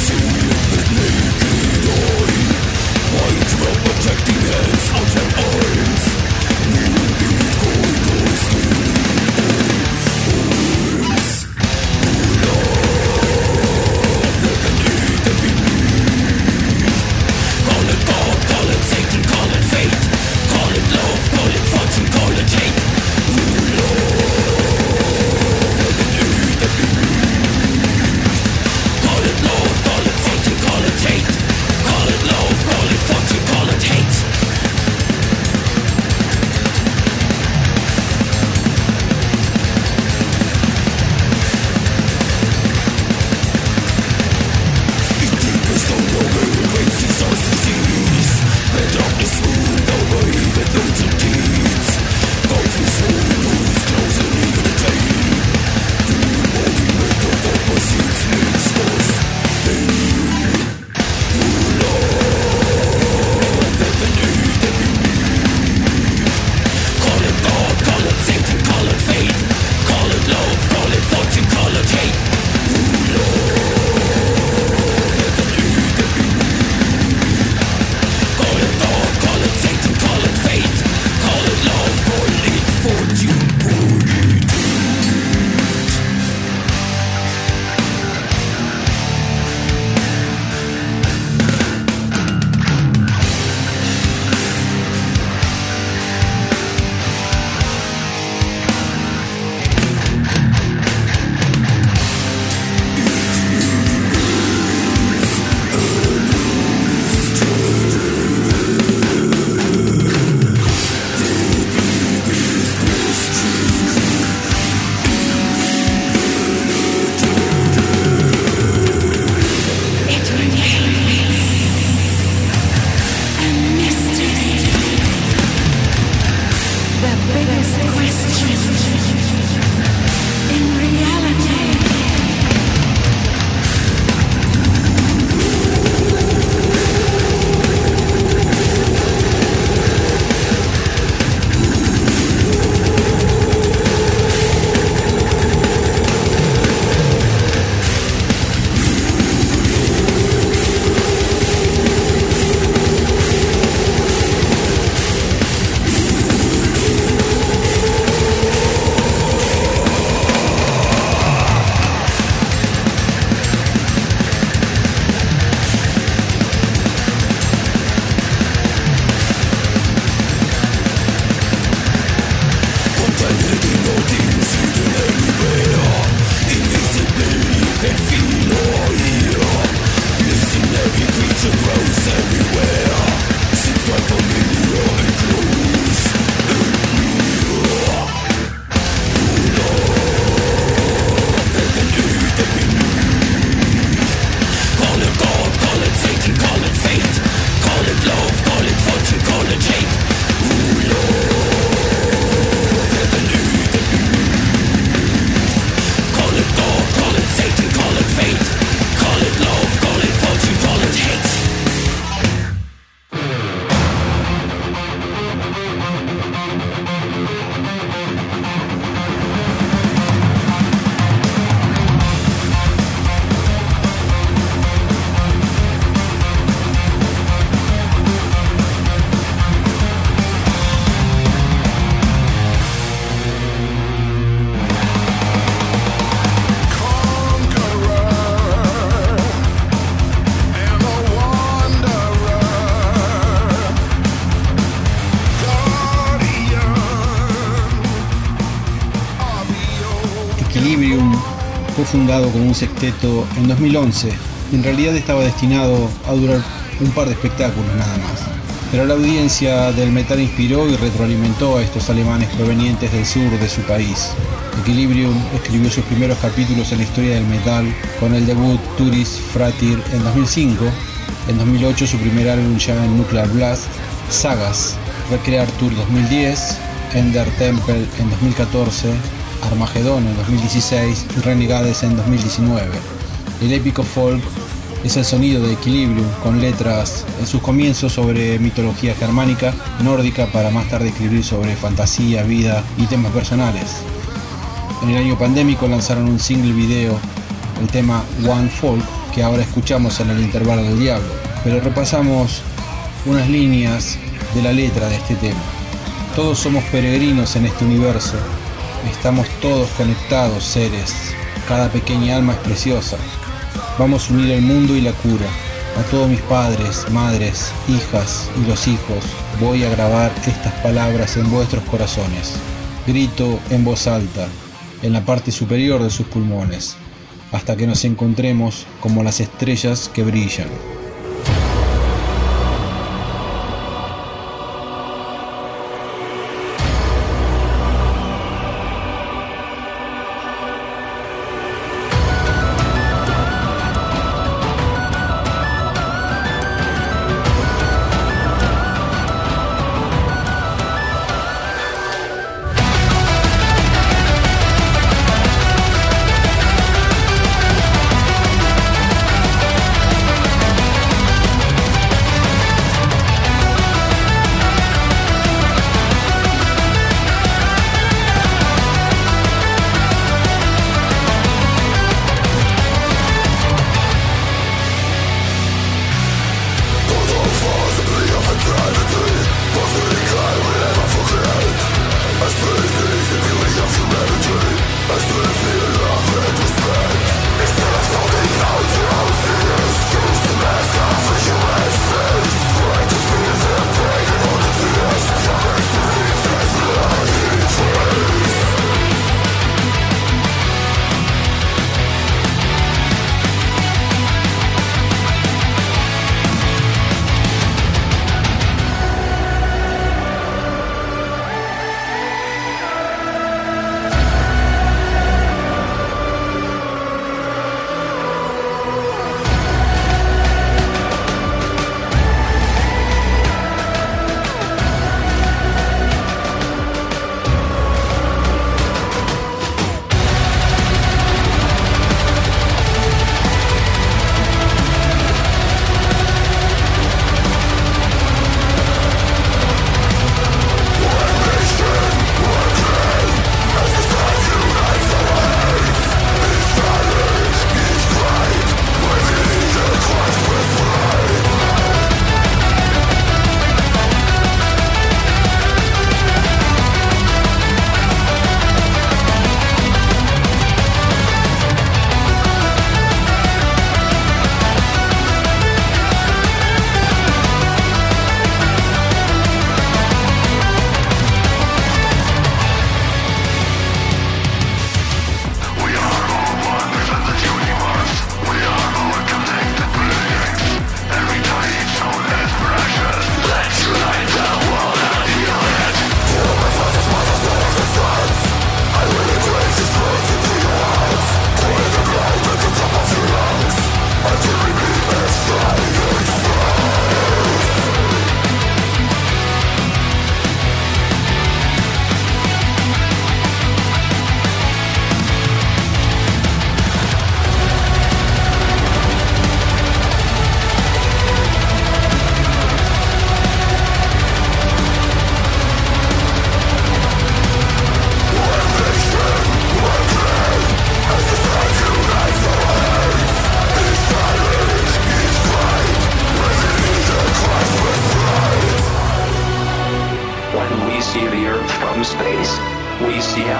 Equilibrium fue fundado como un sexteto en 2011 y en realidad estaba destinado a durar un par de espectáculos nada más. Pero la audiencia del metal inspiró y retroalimentó a estos alemanes provenientes del sur de su país. Equilibrium escribió sus primeros capítulos en la historia del metal con el debut Turis Frater en 2005, en 2008 su primer álbum ya en Nuclear Blast, Sagas, Recrear Tour 2010, Ender Temple en 2014, Armageddon en 2016 y Renegades en 2019. El épico folk es el sonido de Equilibrium, con letras en sus comienzos sobre mitología germánica, nórdica, para más tarde escribir sobre fantasía, vida y temas personales. En el año pandémico lanzaron un single video, el tema One Folk, que ahora escuchamos en el intervalo del diablo, pero repasamos unas líneas de la letra de este tema. Todos somos peregrinos en este universo, estamos todos conectados seres, cada pequeña alma es preciosa. Vamos a unir el mundo y la cura. A todos mis padres, madres, hijas y los hijos, voy a grabar estas palabras en vuestros corazones. Grito en voz alta, en la parte superior de sus pulmones, hasta que nos encontremos como las estrellas que brillan.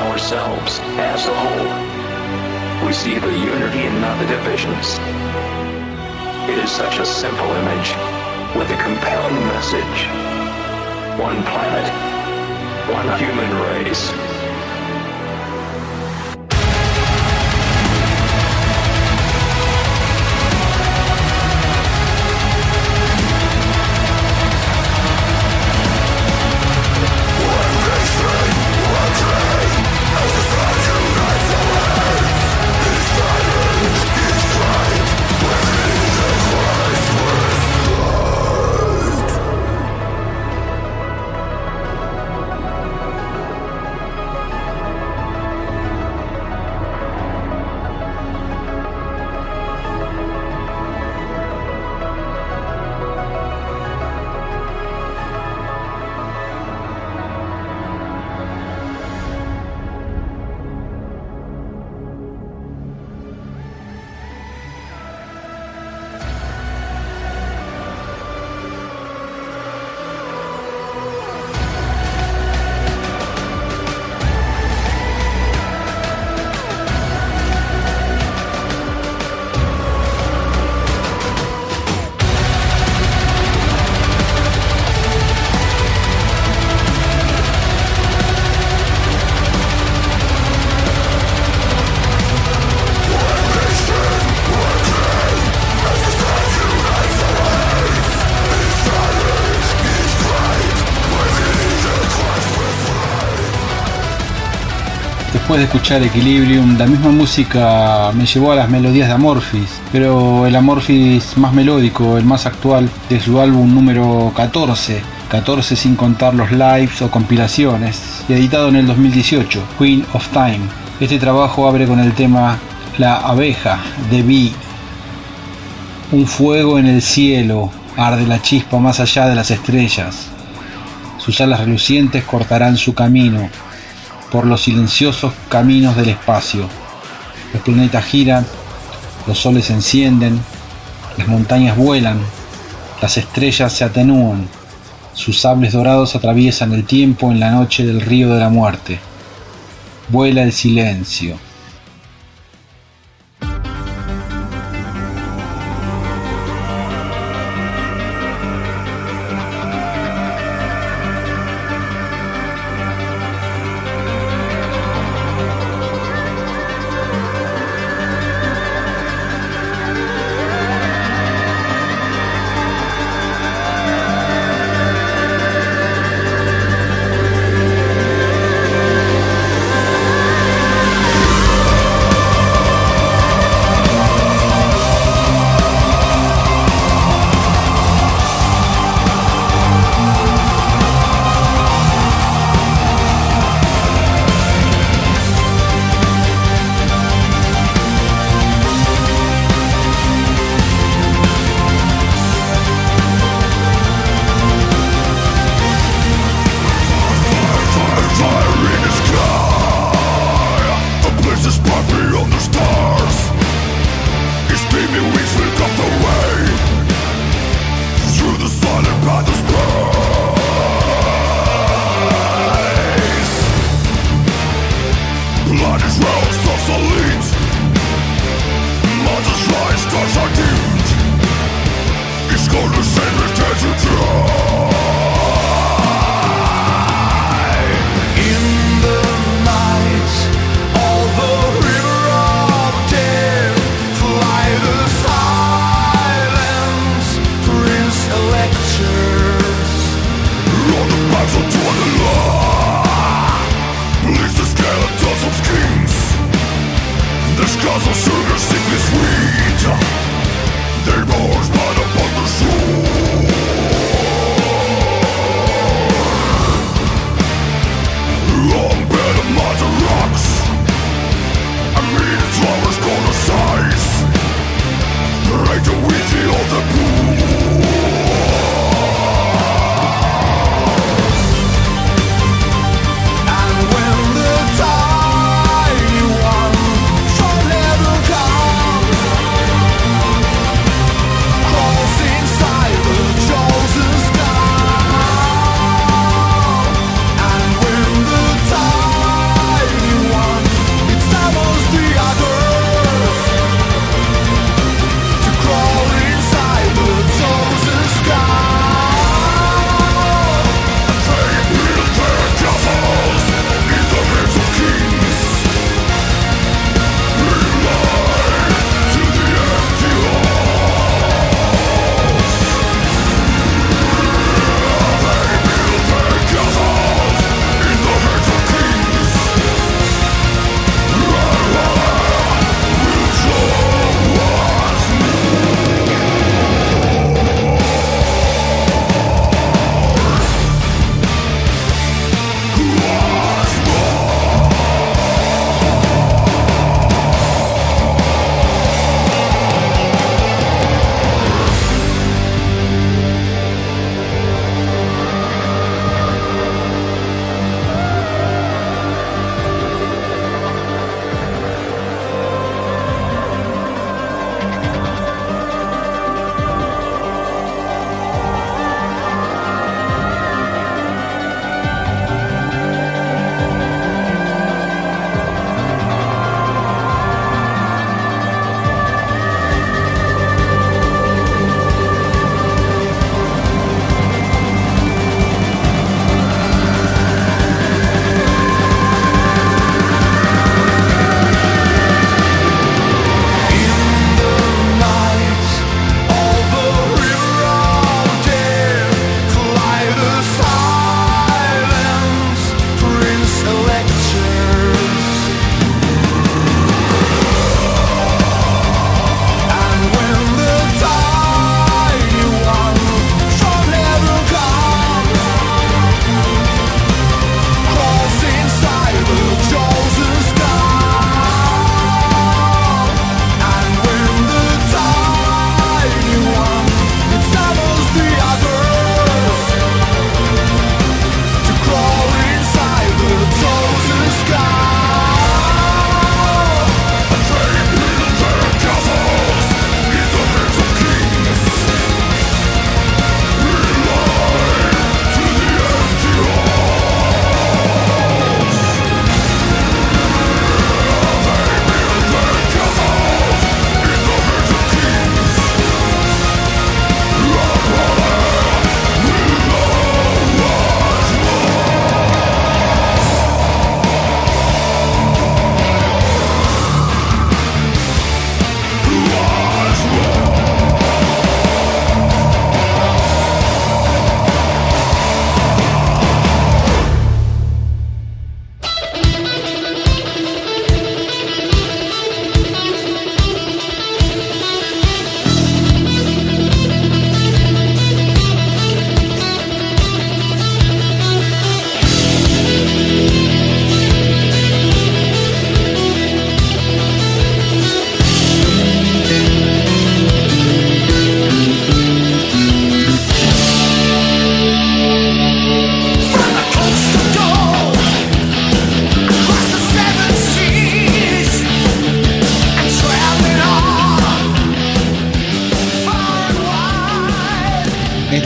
ourselves as a whole. We see the unity and not the divisions. It is such a simple image with a compelling message. One planet, one human race. Después de escuchar Equilibrium, la misma música me llevó a las melodías de Amorphis, pero el Amorphis más melódico, el más actual, de su álbum número 14 sin contar los lives o compilaciones, y editado en el 2018, Queen of Time. Este trabajo abre con el tema La abeja de Bee. Un fuego en el cielo, arde la chispa más allá de las estrellas. Sus alas relucientes cortarán su camino por los silenciosos caminos del espacio. Los planetas giran, los soles se encienden, las montañas vuelan, las estrellas se atenúan, sus sables dorados atraviesan el tiempo en la noche del río de la muerte. Vuela el silencio.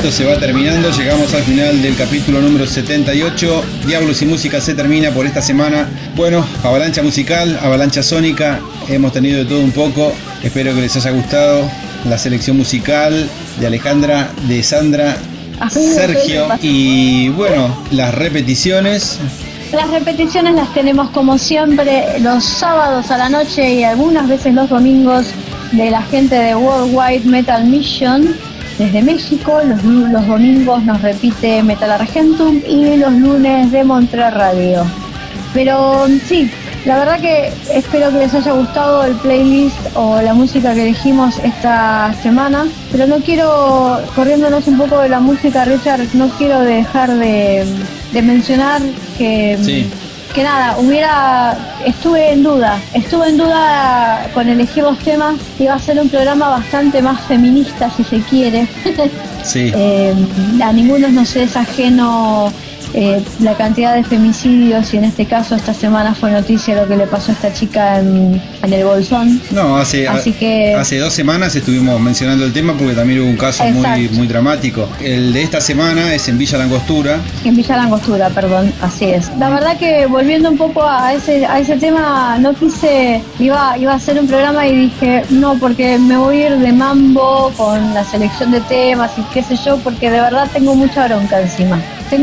esto se va terminando. Llegamos al final del capítulo número 78. Diablos y Música se termina por esta semana. Bueno, avalancha musical, avalancha sónica. Hemos tenido de todo un poco. Espero que les haya gustado la selección musical de Alejandra, de Sandra, Sergio. Y bueno, las repeticiones. Las repeticiones las tenemos como siempre los sábados a la noche y algunas veces los domingos de la gente de Worldwide Metal Mission desde México. Los domingos nos repite Metal Argentum y los lunes de Montreal Radio. Pero sí, la verdad que espero que les haya gustado el playlist o la música que elegimos esta semana. Pero no quiero, corriéndonos un poco de la música, Richard, no quiero dejar de mencionar que, sí, que nada, estuve en duda con elegir los temas. Iba a ser un programa bastante más feminista, si se quiere. Sí. A ninguno nos es ajeno la cantidad de femicidios, y en este caso esta semana fue noticia lo que le pasó a esta chica en el Bolsón. No, hace 2 semanas estuvimos mencionando el tema porque también hubo un caso muy dramático. El de esta semana es en Villa La Angostura. En Villa La Angostura, perdón, así es. La verdad que volviendo un poco a ese tema, no quise, iba a hacer un programa y dije, no, porque me voy a ir de mambo con la selección de temas y qué sé yo, porque de verdad tengo mucha bronca encima.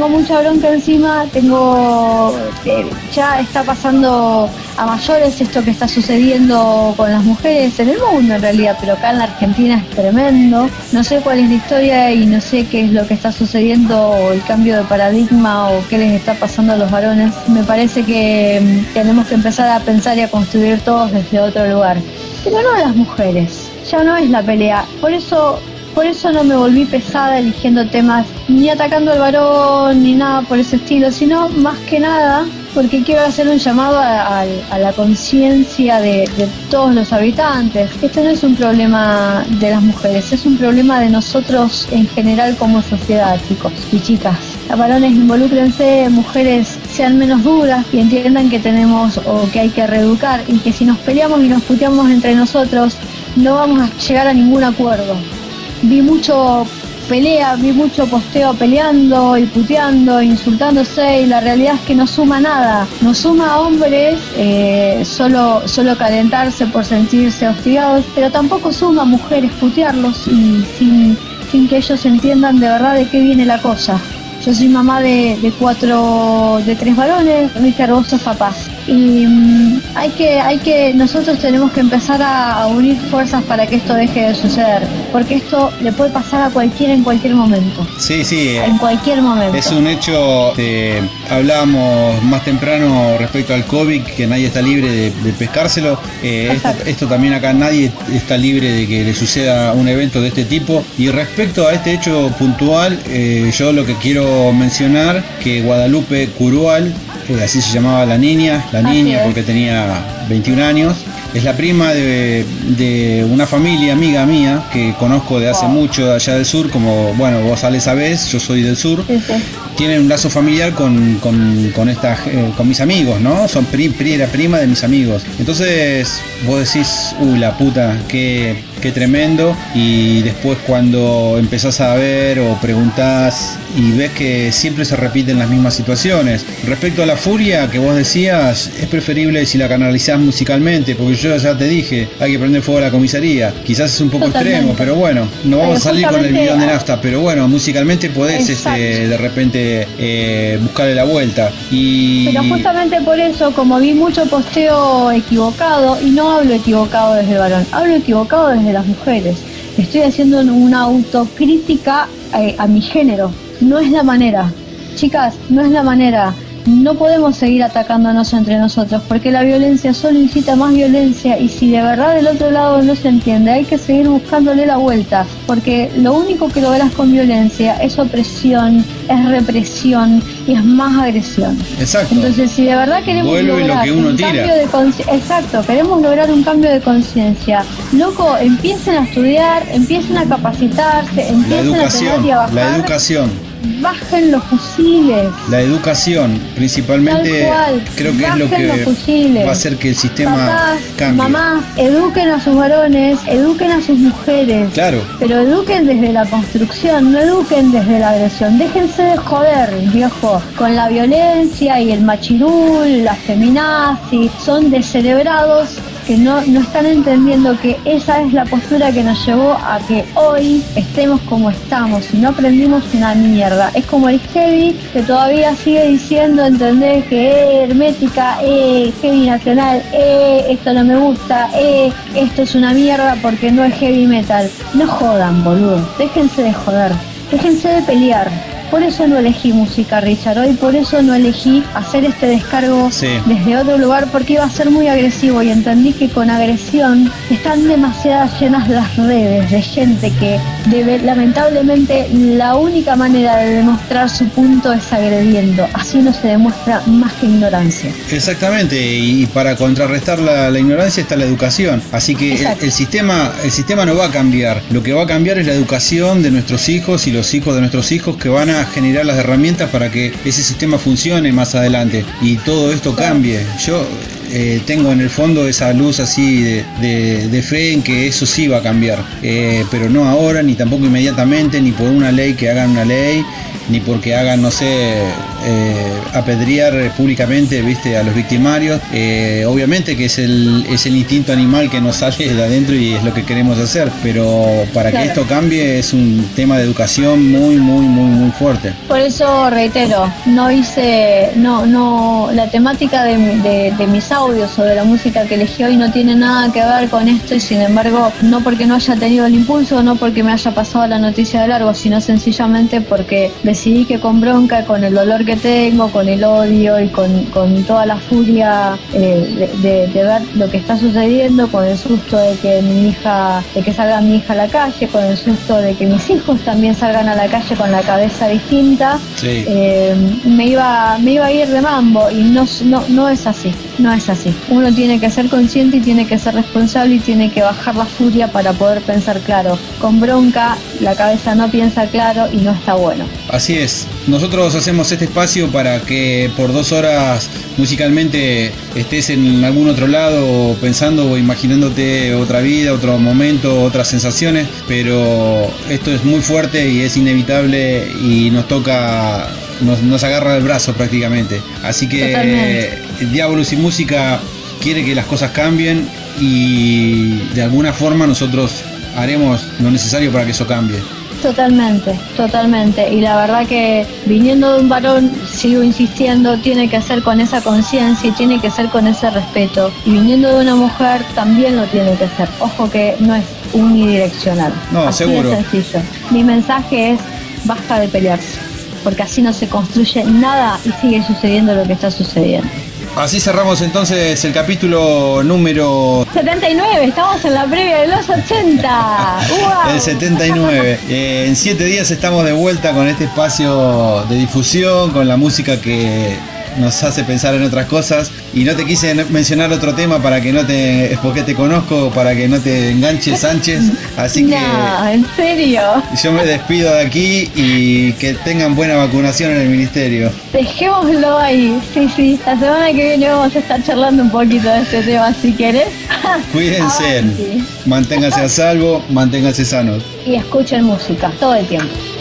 Ya está pasando a mayores esto que está sucediendo con las mujeres en el mundo en realidad, pero acá en la Argentina es tremendo. No sé cuál es la historia y no sé qué es lo que está sucediendo, o el cambio de paradigma, o qué les está pasando a los varones. Me parece que tenemos que empezar a pensar y a construir todos desde otro lugar, pero no las mujeres. Ya no es la pelea. Por eso no me volví pesada eligiendo temas, ni atacando al varón, ni nada por ese estilo, sino más que nada porque quiero hacer un llamado a la conciencia de todos los habitantes. Este no es un problema de las mujeres, es un problema de nosotros en general como sociedad, chicos y chicas. Varones, involúcrense, mujeres sean menos duras y entiendan que tenemos o que hay que reeducar, y que si nos peleamos y nos puteamos entre nosotros no vamos a llegar a ningún acuerdo. Vi mucho posteo peleando y puteando, insultándose, y la realidad es que no suma nada. No suma a hombres solo calentarse por sentirse hostigados, pero tampoco suma a mujeres putearlos y sin que ellos entiendan de verdad de qué viene la cosa. Yo soy mamá de 3 varones, Richard, vos sos papá. Y nosotros tenemos que empezar a unir fuerzas para que esto deje de suceder, porque esto le puede pasar a cualquiera en cualquier momento. Sí. En cualquier momento. Es un hecho. Hablábamos más temprano respecto al COVID, que nadie está libre de pescárselo. Esto también acá, nadie está libre de que le suceda un evento de este tipo. Y respecto a este hecho puntual, yo lo que quiero mencionar, que Guadalupe Curual, así se llamaba la niña porque tenía 21 años. Es la prima de una familia amiga mía que conozco de hace mucho, de allá del sur, como, bueno, vos Ale sabés, yo soy del sur. Sí. Tienen un lazo familiar con mis amigos, ¿no? Era prima de mis amigos. Entonces vos decís, la puta, qué tremendo. Y después cuando empezás a ver o preguntás y ves que siempre se repiten las mismas situaciones. Respecto a la furia que vos decías, es preferible si la canalizás musicalmente, porque yo ya te dije, hay que prender fuego a la comisaría. Quizás es un poco extremo, pero bueno, no vamos a salir con el bidón de nafta, pero bueno, musicalmente podés de repente buscarle la vuelta. Pero justamente por eso, como vi mucho posteo equivocado, y no hablo equivocado desde el varón, hablo equivocado desde las mujeres. Estoy haciendo una autocrítica a mi género. No es la manera, chicas, no es la manera. No podemos seguir atacándonos entre nosotros, porque la violencia solo incita más violencia, y si de verdad del otro lado no se entiende, hay que seguir buscándole la vuelta, porque lo único que lográs con violencia es opresión, es represión y es más agresión. Exacto. Entonces, si de verdad queremos lograr un cambio de conciencia, queremos lograr un cambio de conciencia, loco, empiecen a estudiar, empiecen a capacitarse, empiecen a tener y a bajar. La educación. bajen los fusiles. La educación, principalmente, Tal cual. creo que es lo Bajen los que fusiles. va a hacer que el sistema Papás, cambie. mamás, eduquen a sus varones, eduquen a sus mujeres. Claro. Pero eduquen desde la construcción, no eduquen desde la agresión. Déjense de joder, viejo, con la violencia y el machirul, la feminazi. Son descerebrados que no están entendiendo que esa es la postura que nos llevó a que hoy estemos como estamos y no aprendimos una mierda. Es como el heavy que todavía sigue diciendo, ¿entendés? Que hermética, heavy nacional, esto no me gusta, esto es una mierda porque no es heavy metal. No jodan, boludo, déjense de joder, déjense de pelear. Por eso no elegí música, Richard, hoy por eso no elegí hacer este descargo desde otro lugar, porque iba a ser muy agresivo y entendí que con agresión están demasiadas llenas las redes de gente que lamentablemente la única manera de demostrar su punto es agrediendo. Así no se demuestra más que ignorancia. Exactamente, y para contrarrestar la ignorancia está la educación. Así que el sistema no va a cambiar. Lo que va a cambiar es la educación de nuestros hijos y los hijos de nuestros hijos, que van a generar las herramientas para que ese sistema funcione más adelante y todo esto cambie. Yo tengo en el fondo esa luz así de fe en que eso sí va a cambiar, pero no ahora, ni tampoco inmediatamente, ni por una ley que hagan una ley, ni porque hagan, no sé, apedrear públicamente, viste, a los victimarios. Obviamente que es el instinto animal que nos sale de adentro y es lo que queremos hacer, pero para que esto cambie es un tema de educación muy fuerte. Por eso reitero, la temática de mis audios sobre la música que elegí hoy no tiene nada que ver con esto, y sin embargo, no porque no haya tenido el impulso, no porque me haya pasado la noticia de largo, sino sencillamente porque decidí que con bronca, con el dolor que tengo, con el odio y con toda la furia de ver lo que está sucediendo, con el susto de que salga mi hija a la calle, con el susto de que mis hijos también salgan a la calle con la cabeza distinta, me iba a ir de mambo, y no es así. No es así. Uno tiene que ser consciente y tiene que ser responsable y tiene que bajar la furia para poder pensar claro. Con bronca la cabeza no piensa claro y no está bueno. Así es. Nosotros hacemos este espacio para que por 2 horas musicalmente estés en algún otro lado pensando o imaginándote otra vida, otro momento, otras sensaciones, pero esto es muy fuerte y es inevitable y nos toca, nos agarra el brazo prácticamente. Así que Diabolus y Música quiere que las cosas cambien y de alguna forma nosotros haremos lo necesario para que eso cambie. Totalmente. Y la verdad que viniendo de un varón, sigo insistiendo, tiene que ser con esa conciencia y tiene que ser con ese respeto. Y viniendo de una mujer también lo tiene que ser. Ojo que no es unidireccional. No, así seguro. de sencillo. Mi mensaje es: basta de pelearse, porque así no se construye nada y sigue sucediendo lo que está sucediendo. Así cerramos entonces el capítulo número 79, estamos en la previa de los 80. ¡Wow! El 79. En 7 días estamos de vuelta con este espacio de difusión, con la música que nos hace pensar en otras cosas. Y no te quise mencionar otro tema para que porque te conozco, para que no te enganches, Sánchez. Así que ¿en serio? Yo me despido de aquí y que tengan buena vacunación en el ministerio. Dejémoslo ahí. Sí, la semana que viene vamos a estar charlando un poquito de este tema, si querés. Cuídense, manténganse a salvo, manténganse sanos. Y escuchen música todo el tiempo.